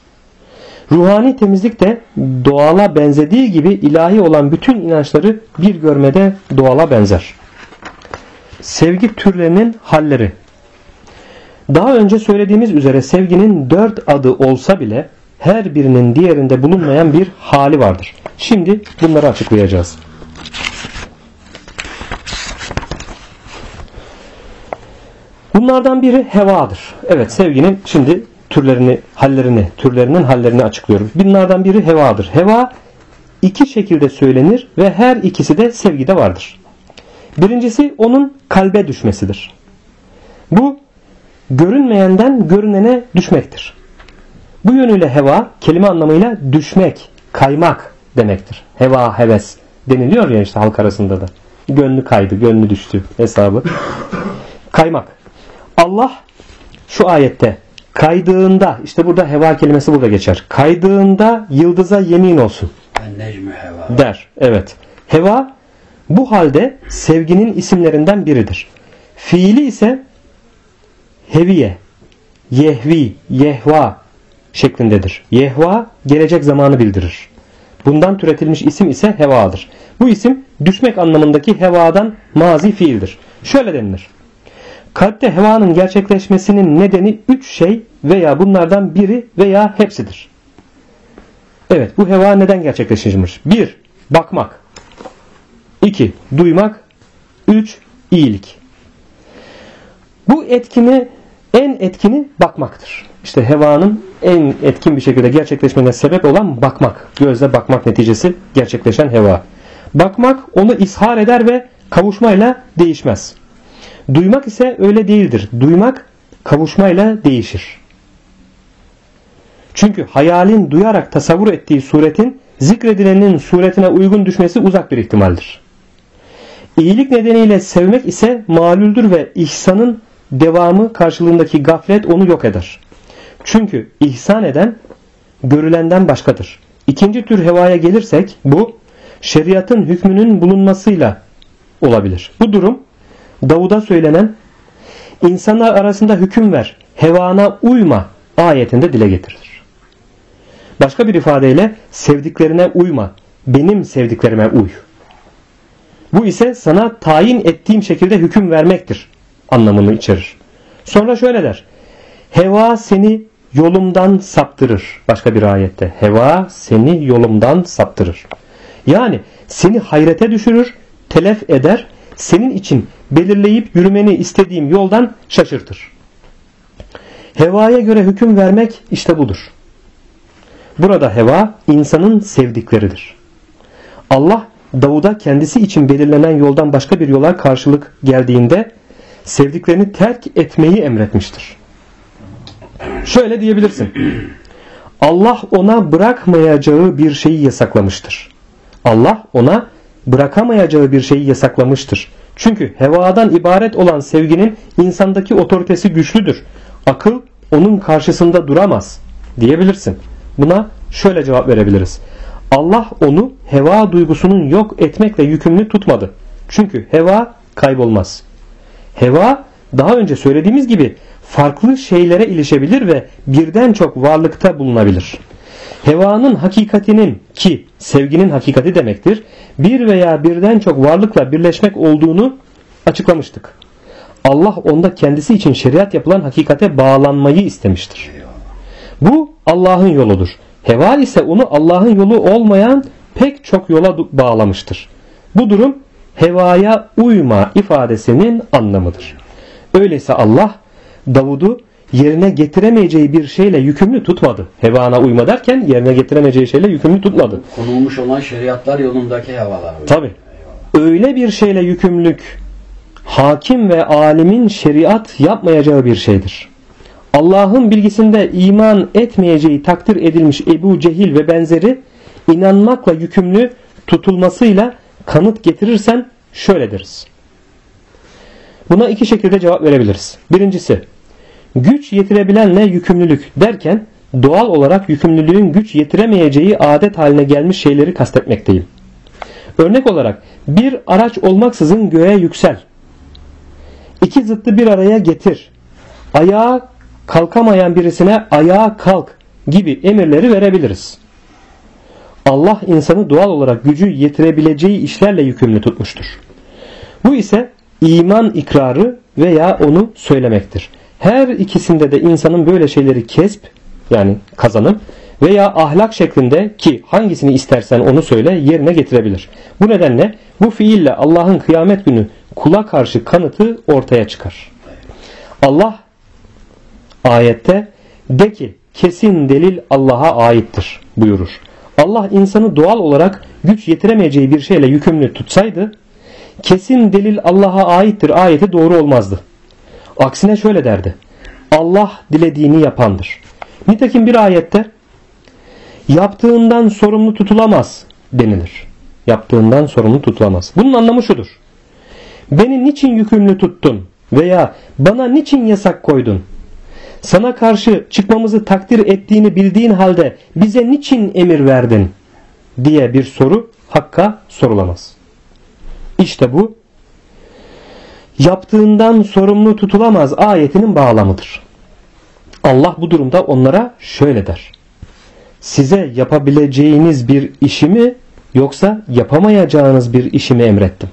[SPEAKER 1] Ruhani temizlik de doğala benzediği gibi ilahi olan bütün inançları bir görmede doğala benzer. Sevgi türlerinin halleri. Daha önce söylediğimiz üzere sevginin 4 adı olsa bile her birinin diğerinde bulunmayan bir hali vardır. Şimdi bunları açıklayacağız. Bunlardan biri hevadır. Evet, sevginin şimdi türlerinin hallerini açıklıyoruz. Bunlardan biri hevadır. Heva iki şekilde söylenir ve her ikisi de sevgide vardır. Birincisi onun kalbe düşmesidir. Bu görünmeyenden görünene düşmektir. Bu yönüyle heva kelime anlamıyla düşmek, kaymak demektir. Heva, heves deniliyor ya işte halk arasında da. Gönlü kaydı, gönlü düştü hesabı. Kaymak. Allah şu ayette kaydığında, işte burada heva kelimesi burada geçer. Kaydığında yıldıza yemin olsun der. Evet. Heva bu halde sevginin isimlerinden biridir. Fiili ise heviye, yehvi, yehva şeklindedir. Yehva gelecek zamanı bildirir. Bundan türetilmiş isim ise hevadır. Bu isim düşmek anlamındaki hevadan mazi fiildir. Şöyle denilir. Kalpte hevanın gerçekleşmesinin nedeni 3 şey veya bunlardan biri veya hepsidir. Evet, bu heva neden gerçekleşirmiş? 1. Bakmak. 2. Duymak. 3. İyilik. Bu en etkini bakmaktır. İşte hevanın en etkin bir şekilde gerçekleşmesine sebep olan bakmak. Gözle bakmak neticesi gerçekleşen heva. Bakmak onu ishar eder ve kavuşmayla değişmez. Duymak ise öyle değildir. Duymak kavuşmayla değişir. Çünkü hayalin duyarak tasavvur ettiği suretin zikredilenin suretine uygun düşmesi uzak bir ihtimaldir. İyilik nedeniyle sevmek ise malüldür ve ihsanın devamı karşılığındaki gaflet onu yok eder. Çünkü ihsan eden görülenden başkadır. İkinci tür hevaya gelirsek bu şeriatın hükmünün bulunmasıyla olabilir. Bu durum Davud'a söylenen insanlar arasında hüküm ver, hevana uyma ayetinde dile getirilir. Başka bir ifadeyle sevdiklerine uyma, benim sevdiklerime uy. Bu ise sana tayin ettiğim şekilde hüküm vermektir anlamını içerir. Sonra şöyle der. Heva seni yolumdan saptırır. Başka bir ayette. Heva seni yolumdan saptırır. Yani seni hayrete düşürür, telef eder, senin için belirleyip yürümeni istediğim yoldan şaşırtır. Hevaya göre hüküm vermek işte budur. Burada heva insanın sevdikleridir. Allah Davud'a kendisi için belirlenen yoldan başka bir yola karşılık geldiğinde sevdiklerini terk etmeyi emretmiştir. Şöyle diyebilirsin. Allah ona bırakmayacağı bir şeyi yasaklamıştır. Allah ona bırakamayacağı bir şeyi yasaklamıştır. Çünkü hevadan ibaret olan sevginin insandaki otoritesi güçlüdür. Akıl onun karşısında duramaz diyebilirsin. Buna şöyle cevap verebiliriz. Allah onu heva duygusunun yok etmekle yükümlü tutmadı. Çünkü heva kaybolmaz. Heva daha önce söylediğimiz gibi farklı şeylere ilişebilir ve birden çok varlıkta bulunabilir. Hevanın hakikatinin ki sevginin hakikati demektir, bir veya birden çok varlıkla birleşmek olduğunu açıklamıştık. Allah onda kendisi için şeriat yapılan hakikate bağlanmayı istemiştir. Bu Allah'ın yoludur. Heva ise onu Allah'ın yolu olmayan pek çok yola bağlamıştır. Bu durum hevaya uyma ifadesinin anlamıdır. Öyleyse Allah Davud'u yerine getiremeyeceği bir şeyle yükümlü tutmadı. Hevana uyma derken yerine getiremeyeceği şeyle yükümlü tutmadı.
[SPEAKER 2] Konulmuş olan şeriatlar yolundaki hevalar.
[SPEAKER 1] Tabi. Öyle bir şeyle yükümlülük hakim ve alimin şeriat yapmayacağı bir şeydir. Allah'ın bilgisinde iman etmeyeceği takdir edilmiş Ebu Cehil ve benzeri inanmakla yükümlü tutulmasıyla kanıt getirirsen şöyle deriz. Buna iki şekilde cevap verebiliriz. Birincisi, güç yetirebilenle yükümlülük derken doğal olarak yükümlülüğün güç yetiremeyeceği adet haline gelmiş şeyleri kastetmekteyim. Örnek olarak bir araç olmaksızın göğe yüksel, iki zıttı bir araya getir, ayağa kalkamayan birisine ayağa kalk gibi emirleri verebiliriz. Allah insanı doğal olarak gücü yetirebileceği işlerle yükümlü tutmuştur. Bu ise iman ikrarı veya onu söylemektir. Her ikisinde de insanın böyle şeyleri kesp yani kazanıp veya ahlak şeklinde ki hangisini istersen onu söyle yerine getirebilir. Bu nedenle bu fiille Allah'ın kıyamet günü kula karşı kanıtı ortaya çıkar. Allah ayette de ki kesin delil Allah'a aittir buyurur. Allah insanı doğal olarak güç yetiremeyeceği bir şeyle yükümlü tutsaydı kesin delil Allah'a aittir ayeti doğru olmazdı. Aksine şöyle derdi. Allah dilediğini yapandır. Nitekim bir ayette yaptığından sorumlu tutulamaz denilir. Yaptığından sorumlu tutulamaz. Bunun anlamı şudur. Beni niçin yükümlü tuttun veya bana niçin yasak koydun? Sana karşı çıkmamızı takdir ettiğini bildiğin halde bize niçin emir verdin diye bir soru Hakk'a sorulamaz. İşte bu yaptığından sorumlu tutulamaz ayetinin bağlamıdır. Allah bu durumda onlara şöyle der: size yapabileceğiniz bir işi mi yoksa yapamayacağınız bir işi mi emrettim?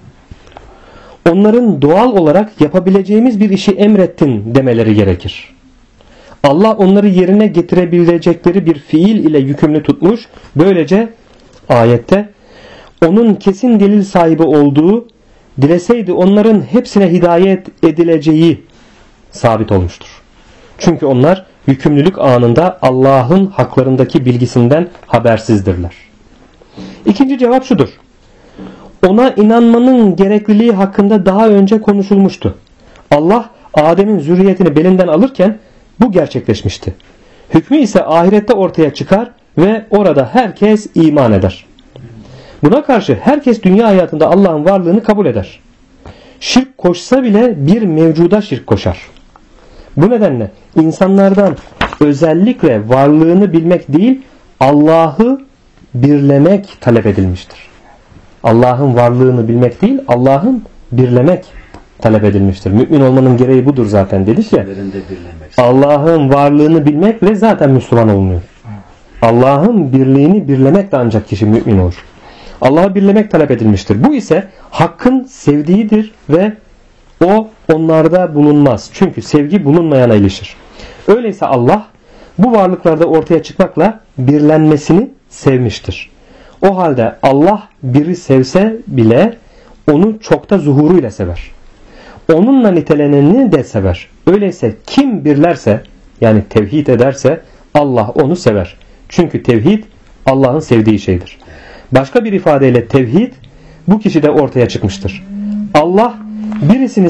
[SPEAKER 1] Onların doğal olarak yapabileceğimiz bir işi emrettin demeleri gerekir. Allah onları yerine getirebilecekleri bir fiil ile yükümlü tutmuş. Böylece ayette onun kesin delil sahibi olduğu, dileseydi onların hepsine hidayet edileceği sabit olmuştur. Çünkü onlar yükümlülük anında Allah'ın haklarındaki bilgisinden habersizdirler. İkinci cevap şudur: ona inanmanın gerekliliği hakkında daha önce konuşulmuştu. Allah Adem'in zürriyetini belinden alırken bu gerçekleşmişti. Hükmü ise ahirette ortaya çıkar ve orada herkes iman eder. Buna karşı herkes dünya hayatında Allah'ın varlığını kabul eder. Şirk koşsa bile bir mevcuda şirk koşar. Bu nedenle insanlardan özellikle varlığını bilmek değil, Allah'ı birlemek talep edilmiştir. Allah'ın varlığını bilmek değil, Allah'ın birlemek talep edilmiştir. Mümin olmanın gereği budur zaten dedik ya. Allah'ın varlığını bilmekle zaten Müslüman olunuyor. Allah'ın birliğini birlemekle ancak kişi mümin olur. Allah'ı birlemek talep edilmiştir. Bu ise Hakk'ın sevdiğidir ve o onlarda bulunmaz. Çünkü sevgi bulunmayana ilişir. Öyleyse Allah bu varlıklarda ortaya çıkmakla birlenmesini sevmiştir. O halde Allah biri sevse bile onu çokta zuhuruyla sever. Onunla niteleneni de sever. Öyleyse kim birlerse, yani tevhid ederse Allah onu sever. Çünkü tevhid Allah'ın sevdiği şeydir. Başka bir ifadeyle tevhid bu kişide ortaya çıkmıştır. Allah birisini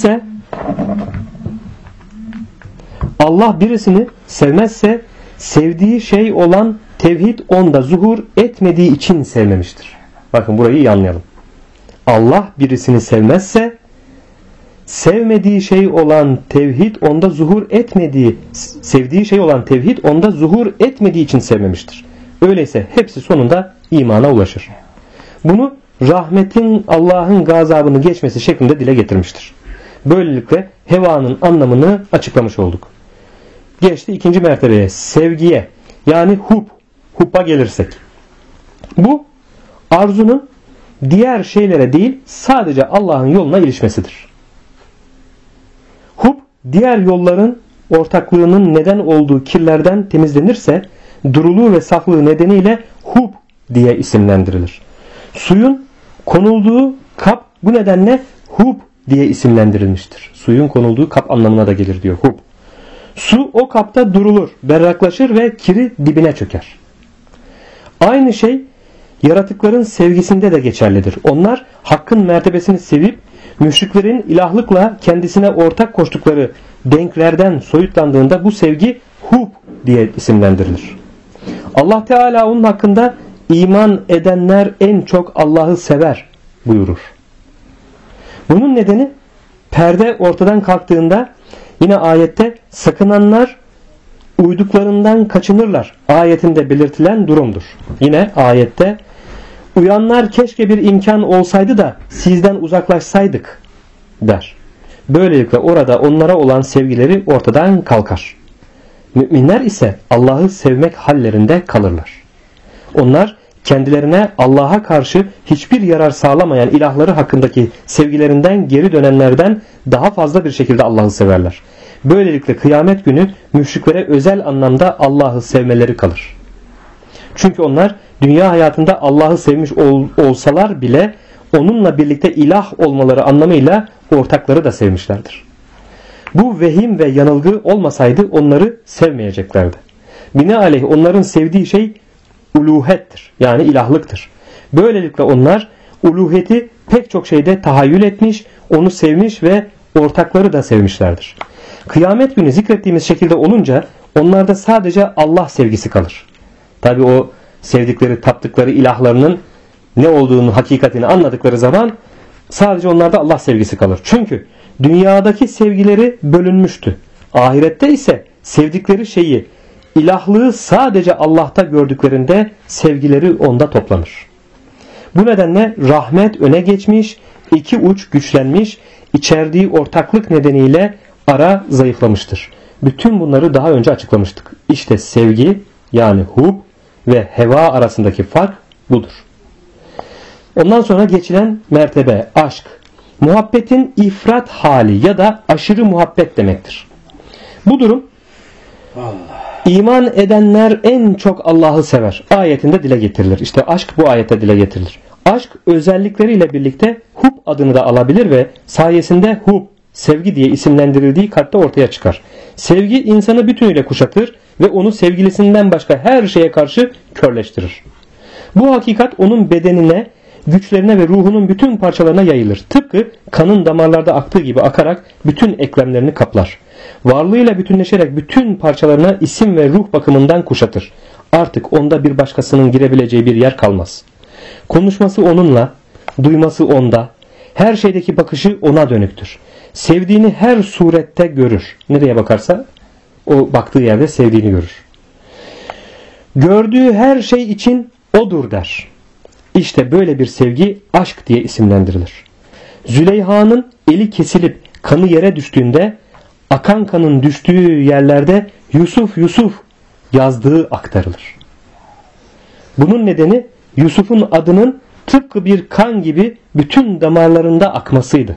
[SPEAKER 1] sevmezse sevdiği şey olan tevhid onda zuhur etmediği için sevmemiştir. Bakın burayı iyi anlayalım. Allah birisini sevmezse sevdiği şey olan tevhid onda zuhur etmediği için sevmemiştir. Öyleyse hepsi sonunda imana ulaşır. Bunu rahmetin Allah'ın gazabını geçmesi şeklinde dile getirmiştir. Böylelikle hevanın anlamını açıklamış olduk. Geçti ikinci mertebeye, sevgiye, yani hubba gelirsek. Bu arzunun diğer şeylere değil sadece Allah'ın yoluna ilişmesidir. Hub diğer yolların ortaklığının neden olduğu kirlerden temizlenirse duruluğu ve saflığı nedeniyle hub diye isimlendirilir. Suyun konulduğu kap bu nedenle hub diye isimlendirilmiştir. Suyun konulduğu kap anlamına da gelir diyor hub. Su o kapta durulur, berraklaşır ve kiri dibine çöker. Aynı şey yaratıkların sevgisinde de geçerlidir. Onlar Hakk'ın mertebesini sevip müşriklerin ilahlıkla kendisine ortak koştukları denklerden soyutlandığında bu sevgi hub diye isimlendirilir. Allah Teala onun hakkında iman edenler en çok Allah'ı sever buyurur. Bunun nedeni perde ortadan kalktığında yine ayette sakınanlar uyduklarından kaçınırlar ayetinde belirtilen durumdur. Yine ayette uyanlar keşke bir imkan olsaydı da sizden uzaklaşsaydık der. Böylelikle orada onlara olan sevgileri ortadan kalkar. Müminler ise Allah'ı sevmek hallerinde kalırlar. Onlar kendilerine Allah'a karşı hiçbir yarar sağlamayan ilahları hakkındaki sevgilerinden geri dönenlerden daha fazla bir şekilde Allah'ı severler. Böylelikle kıyamet günü müşriklere özel anlamda Allah'ı sevmeleri kalır. Çünkü onlar dünya hayatında Allah'ı sevmiş olsalar bile onunla birlikte ilah olmaları anlamıyla ortakları da sevmişlerdir. Bu vehim ve yanılgı olmasaydı onları sevmeyeceklerdi. Binaenaleyh onların sevdiği şey uluhettir, yani ilahlıktır. Böylelikle onlar uluheti pek çok şeyde tahayyül etmiş, onu sevmiş ve ortakları da sevmişlerdir. Kıyamet günü zikrettiğimiz şekilde olunca onlarda sadece Allah sevgisi kalır. Tabi o sevdikleri, taptıkları ilahlarının ne olduğunu, hakikatini anladıkları zaman sadece onlarda Allah sevgisi kalır. Çünkü dünyadaki sevgileri bölünmüştü. Ahirette ise sevdikleri şeyi, ilahlığı sadece Allah'ta gördüklerinde sevgileri onda toplanır. Bu nedenle rahmet öne geçmiş, İki uç güçlenmiş, içerdiği ortaklık nedeniyle ara zayıflamıştır. Bütün bunları daha önce açıklamıştık. İşte sevgi yani hub ve heva arasındaki fark budur. Ondan sonra geçilen mertebe aşk. Muhabbetin ifrat hali ya da aşırı muhabbet demektir. Bu durum iman edenler en çok Allah'ı sever ayetinde dile getirilir. İşte aşk bu ayette dile getirilir. Aşk özellikleriyle birlikte hub adını da alabilir ve sayesinde hub, sevgi diye isimlendirildiği kalpte ortaya çıkar. Sevgi insanı bütünüyle kuşatır ve onu sevgilisinden başka her şeye karşı körleştirir. Bu hakikat onun bedenine, güçlerine ve ruhunun bütün parçalarına yayılır. Tıpkı kanın damarlarda aktığı gibi akarak bütün eklemlerini kaplar. Varlığıyla bütünleşerek bütün parçalarına isim ve ruh bakımından kuşatır. Artık onda bir başkasının girebileceği bir yer kalmaz. Konuşması onunla, duyması onda, her şeydeki bakışı ona dönüktür. Sevdiğini her surette görür. Nereye bakarsa o baktığı yerde sevdiğini görür. Gördüğü her şey için odur der. İşte böyle bir sevgi aşk diye isimlendirilir. Züleyha'nın eli kesilip kanı yere düştüğünde akan kanın düştüğü yerlerde Yusuf Yusuf yazdığı aktarılır. Bunun nedeni Yusuf'un adının tıpkı bir kan gibi bütün damarlarında akmasıydı.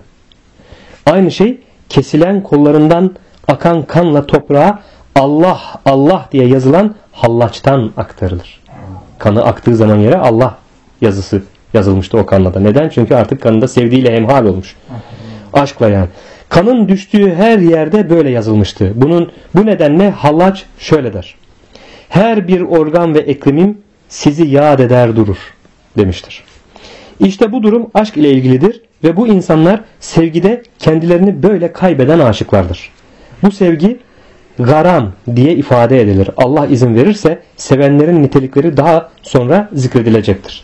[SPEAKER 1] Aynı şey kesilen kollarından akan kanla toprağa Allah Allah diye yazılan hallaçtan aktarılır. Kanı aktığı zaman yere Allah yazısı yazılmıştı o kanla da. Neden? Çünkü artık kanında sevdiğiyle hemhal olmuş. Aşkla yani. Kanın düştüğü her yerde böyle yazılmıştı. Bu nedenle hallaç şöyle der. Her bir organ ve eklemim sizi yad eder durur demiştir. İşte bu durum aşk ile ilgilidir ve bu insanlar sevgide kendilerini böyle kaybeden aşıklardır. Bu sevgi garam diye ifade edilir. Allah izin verirse sevenlerin nitelikleri daha sonra zikredilecektir.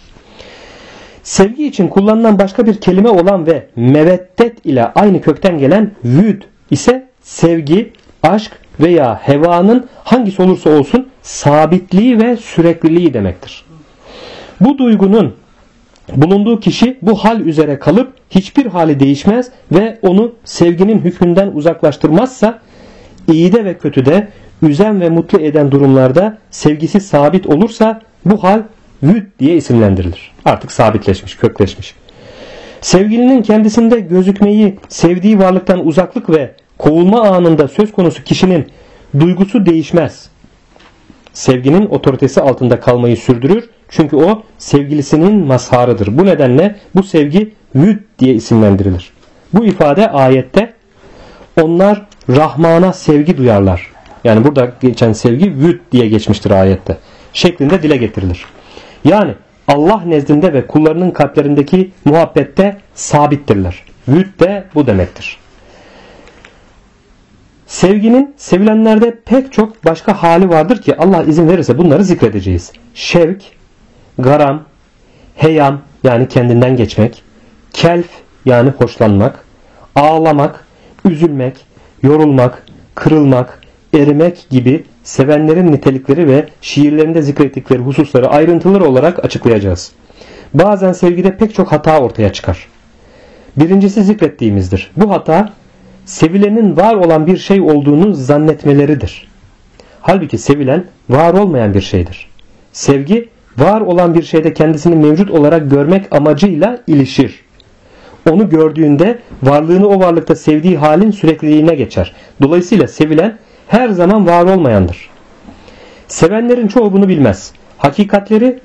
[SPEAKER 1] Sevgi için kullanılan başka bir kelime olan ve meveddet ile aynı kökten gelen vüd ise sevgi, aşk veya hevanın hangisi olursa olsun sabitliği ve sürekliliği demektir. Bu duygunun bulunduğu kişi bu hal üzere kalıp hiçbir hali değişmez ve onu sevginin hükmünden uzaklaştırmazsa iyide ve kötüde, üzen ve mutlu eden durumlarda sevgisi sabit olursa bu hal vüd diye isimlendirilir. Artık sabitleşmiş, kökleşmiş. Sevgilinin kendisinde gözükmeyi, sevdiği varlıktan uzaklık ve kovulma anında söz konusu kişinin duygusu değişmez. Sevginin otoritesi altında kalmayı sürdürür. Çünkü o sevgilisinin mazharıdır. Bu nedenle bu sevgi vüd diye isimlendirilir. Bu ifade ayette onlar Rahman'a sevgi duyarlar. Yani burada geçen sevgi vüd diye geçmiştir ayette. Şeklinde dile getirilir. Yani Allah nezdinde ve kullarının kalplerindeki muhabbette sabittirler. Vüd de bu demektir. Sevginin sevilenlerde pek çok başka hali vardır ki Allah izin verirse bunları zikredeceğiz. Şevk, garam, heyam yani kendinden geçmek, kelf yani hoşlanmak, ağlamak, üzülmek, yorulmak, kırılmak, erimek gibi sevenlerin nitelikleri ve şiirlerinde zikrettikleri hususları ayrıntılı olarak açıklayacağız. Bazen sevgide pek çok hata ortaya çıkar. Birincisi zikrettiğimizdir. Bu hata sevilenin var olan bir şey olduğunu zannetmeleridir. Halbuki sevilen var olmayan bir şeydir. Sevgi var olan bir şeyde kendisini mevcut olarak görmek amacıyla ilişir. Onu gördüğünde varlığını o varlıkta sevdiği halin sürekliliğine geçer. Dolayısıyla sevilen her zaman var olmayandır. Sevenlerin çoğu bunu bilmez. Hakikatleri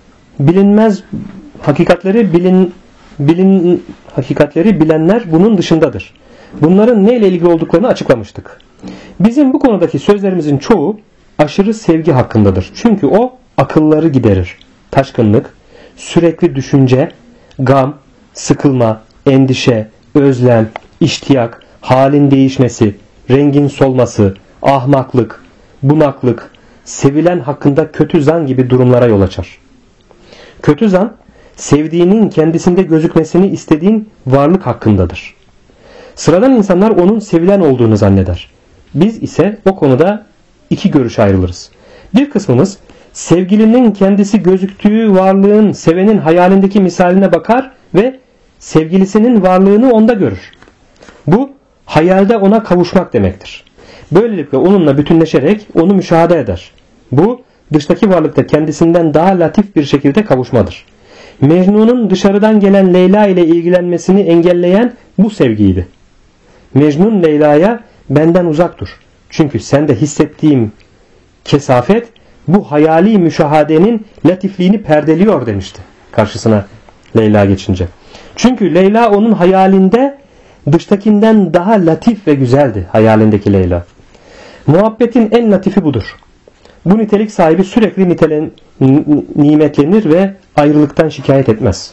[SPEAKER 1] bilenler bunun dışındadır. Bunların neyle ilgili olduklarını açıklamıştık. Bizim bu konudaki sözlerimizin çoğu aşırı sevgi hakkındadır. Çünkü o akılları giderir. Taşkınlık, sürekli düşünce, gam, sıkılma, endişe, özlem, iştiyak, halin değişmesi, rengin solması, ahmaklık, bunaklık, sevilen hakkında kötü zan gibi durumlara yol açar. Kötü zan, sevdiğinin kendisinde gözükmesini istediğin varlık hakkındadır. Sıradan insanlar onun sevilen olduğunu zanneder. Biz ise o konuda iki görüş ayrılırız. Bir kısmımız sevgilinin kendisi gözüktüğü varlığın sevenin hayalindeki misaline bakar ve sevgilisinin varlığını onda görür. Bu hayalde ona kavuşmak demektir. Böylelikle onunla bütünleşerek onu müşahede eder. Bu dıştaki varlıkta kendisinden daha latif bir şekilde kavuşmadır. Mecnun'un dışarıdan gelen Leyla ile ilgilenmesini engelleyen bu sevgiydi. Mecnun Leyla'ya benden uzak dur. Çünkü sende hissettiğim kesafet bu hayali müşahadenin latifliğini perdeliyor demişti karşısına Leyla geçince. Çünkü Leyla onun hayalinde dıştakinden daha latif ve güzeldi, hayalindeki Leyla. Muhabbetin en latifi budur. Bu nitelik sahibi sürekli nimetlenir ve ayrılıktan şikayet etmez.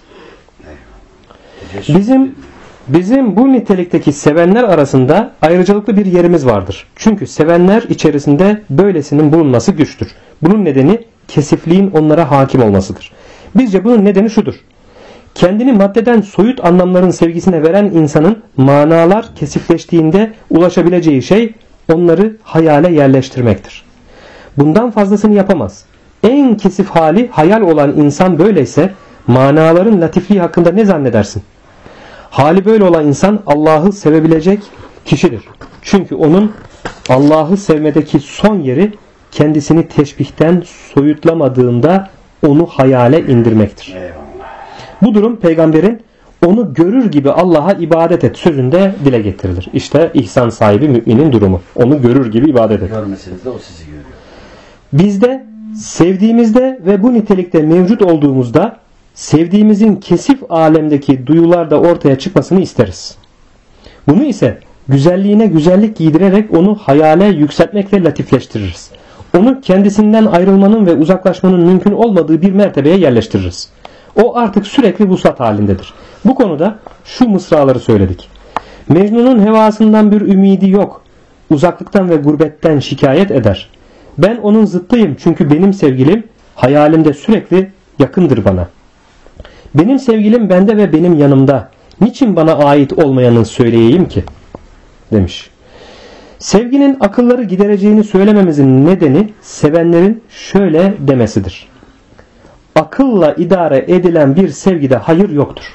[SPEAKER 1] Bizim bu nitelikteki sevenler arasında ayrıcalıklı bir yerimiz vardır. Çünkü sevenler içerisinde böylesinin bulunması güçtür. Bunun nedeni kesifliğin onlara hakim olmasıdır. Bizce bunun nedeni şudur. Kendini maddeden soyut anlamların sevgisine veren insanın manalar kesifleştiğinde ulaşabileceği şey onları hayale yerleştirmektir. Bundan fazlasını yapamaz. En kesif hali hayal olan insan böyleyse manaların latifliği hakkında ne zannedersin? Hali böyle olan insan Allah'ı sevebilecek kişidir. Çünkü onun Allah'ı sevmedeki son yeri kendisini teşbihten soyutlamadığında onu hayale indirmektir. Bu durum peygamberin onu görür gibi Allah'a ibadet et sözünde dile getirilir. İşte ihsan sahibi müminin durumu. Onu görür gibi ibadet et.
[SPEAKER 2] Görmeseniz de o sizi görüyor.
[SPEAKER 1] Bizde sevdiğimizde ve bu nitelikte mevcut olduğumuzda sevdiğimizin kesif alemdeki duyularda ortaya çıkmasını isteriz. Bunu ise güzelliğine güzellik giydirerek onu hayale yükseltmekle latifleştiririz. Onu kendisinden ayrılmanın ve uzaklaşmanın mümkün olmadığı bir mertebeye yerleştiririz. O artık sürekli vuslat halindedir. Bu konuda şu mısraları söyledik. Mecnun'un hevasından bir ümidi yok. Uzaklıktan ve gurbetten şikayet eder. Ben onun zıttıyım çünkü benim sevgilim hayalimde sürekli yakındır bana. Benim sevgilim bende ve benim yanımda. Niçin bana ait olmayanı söyleyeyim ki? Demiş. Sevginin akılları gidereceğini söylememizin nedeni sevenlerin şöyle demesidir. Akılla idare edilen bir sevgide hayır yoktur.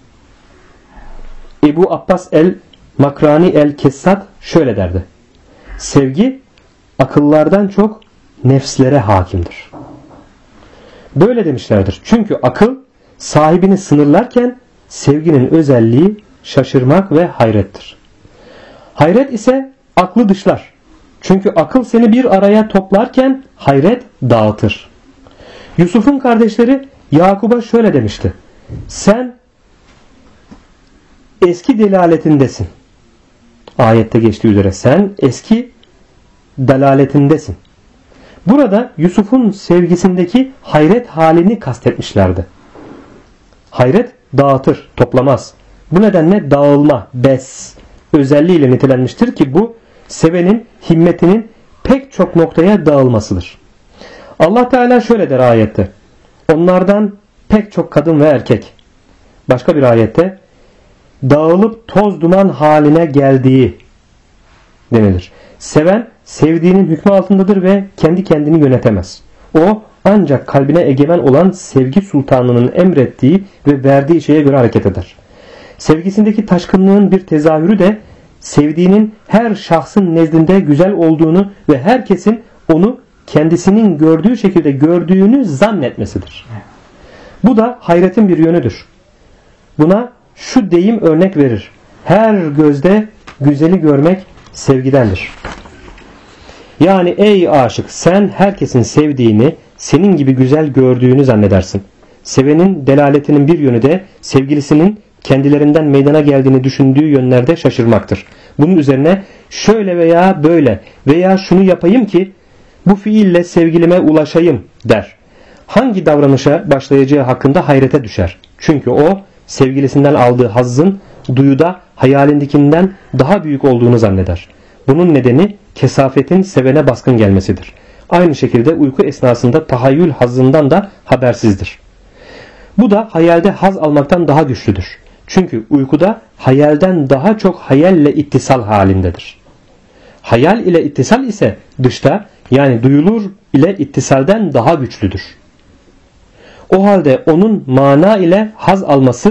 [SPEAKER 1] Ebu Abbas el-Makrani el-Kessat şöyle derdi. Sevgi akıllardan çok nefslere hakimdir. Böyle demişlerdir. Çünkü akıl sahibini sınırlarken sevginin özelliği şaşırmak ve hayrettir. Hayret ise aklı dışlar. Çünkü akıl seni bir araya toplarken hayret dağıtır. Yusuf'un kardeşleri Yakub'a şöyle demişti. Sen eski delaletindesin. Ayette geçtiği üzere sen eski dalaletindesin. Burada Yusuf'un sevgisindeki hayret halini kastetmişlerdi. Hayret dağıtır, toplamaz. Bu nedenle dağılma, bes özelliğiyle nitelenmiştir ki bu sevenin himmetinin pek çok noktaya dağılmasıdır. Allah Teala şöyle der ayette. Onlardan pek çok kadın ve erkek. Başka bir ayette dağılıp toz duman haline geldiği denilir. Seven sevdiğinin hükmü altındadır ve kendi kendini yönetemez. O ancak kalbine egemen olan sevgi sultanının emrettiği ve verdiği şeye göre hareket eder. Sevgisindeki taşkınlığın bir tezahürü de sevdiğinin her şahsın nezdinde güzel olduğunu ve herkesin onu kendisinin gördüğü şekilde gördüğünü zannetmesidir. Bu da hayretin bir yönüdür. Buna şu deyim örnek verir. Her gözde güzeli görmek sevgidendir. Yani ey aşık sen herkesin sevdiğini senin gibi güzel gördüğünü zannedersin. Sevenin delaletinin bir yönü de sevgilisinin kendilerinden meydana geldiğini düşündüğü yönlerde şaşırmaktır. Bunun üzerine şöyle veya böyle veya şunu yapayım ki bu fiille sevgilime ulaşayım der. Hangi davranışa başlayacağı hakkında hayrete düşer. Çünkü o sevgilisinden aldığı hazzın duyuda hayalindekinden daha büyük olduğunu zanneder. Bunun nedeni kesafetin sevene baskın gelmesidir. Aynı şekilde uyku esnasında tahayyül hazzından da habersizdir. Bu da hayalde haz almaktan daha güçlüdür. Çünkü uykuda hayalden daha çok hayalle ittisal halindedir. Hayal ile ittisal ise dışta yani duyulur ile ittisalden daha güçlüdür. O halde onun mana ile haz alması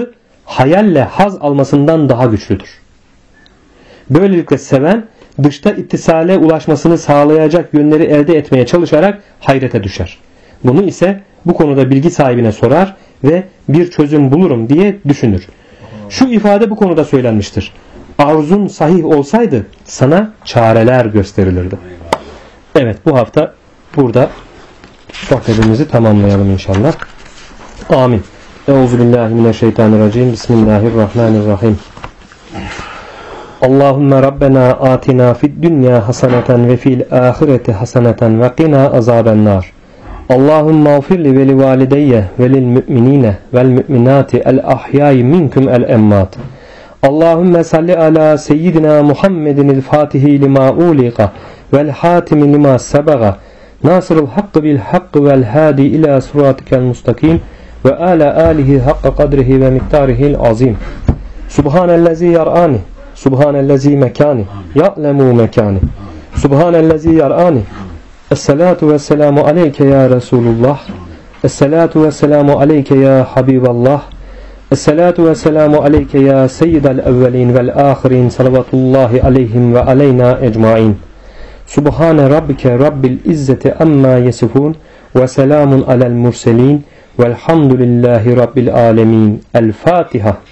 [SPEAKER 1] hayalle haz almasından daha güçlüdür. Böylelikle seven dışta ittisale ulaşmasını sağlayacak yönleri elde etmeye çalışarak hayrete düşer. Bunu ise bu konuda bilgi sahibine sorar ve bir çözüm bulurum diye düşünür. Şu ifade bu konuda söylenmiştir. Arzun sahih olsaydı sana çareler gösterilirdi. Evet, bu hafta burada sohbetimizi tamamlayalım inşallah. Amin. Euzubillahimineşşeytanirracim. Bismillahirrahmanirrahim. Allahümme Rabbena atina fid dünya haseneten ve fil ahireti haseneten ve qina azabennar. Allahümme ağfirli ve li valideyye ve lil müminine vel müminati el ahyayi minkum el emmat. Allahümme salli ala seyyidina Muhammedin fatihi lima uliqa vel hatimi lima sebaga nasırıl hakkı bil hakkı vel hadi ila suratikel mustakim ve ala alihi hakka kadrihi ve miktarihil azim. Subhanellezi yar'ani Subhanellezi mekani ya'lemu mekani Subhanellezi yar'ani. Esselatu vesselamu aleyke ya Resulullah. Esselatu vesselamu aleyke ya Habiballah. Esselatu vesselamu aleyke ya seyyidel evvelin vel ahirin. Salavatullahi aleyhim ve aleyna ecmain. Subhane rabbike rabbil izzeti amma yesifun ve selamun alel murselin velhamdülillahi rabbil alemin. El Fatiha.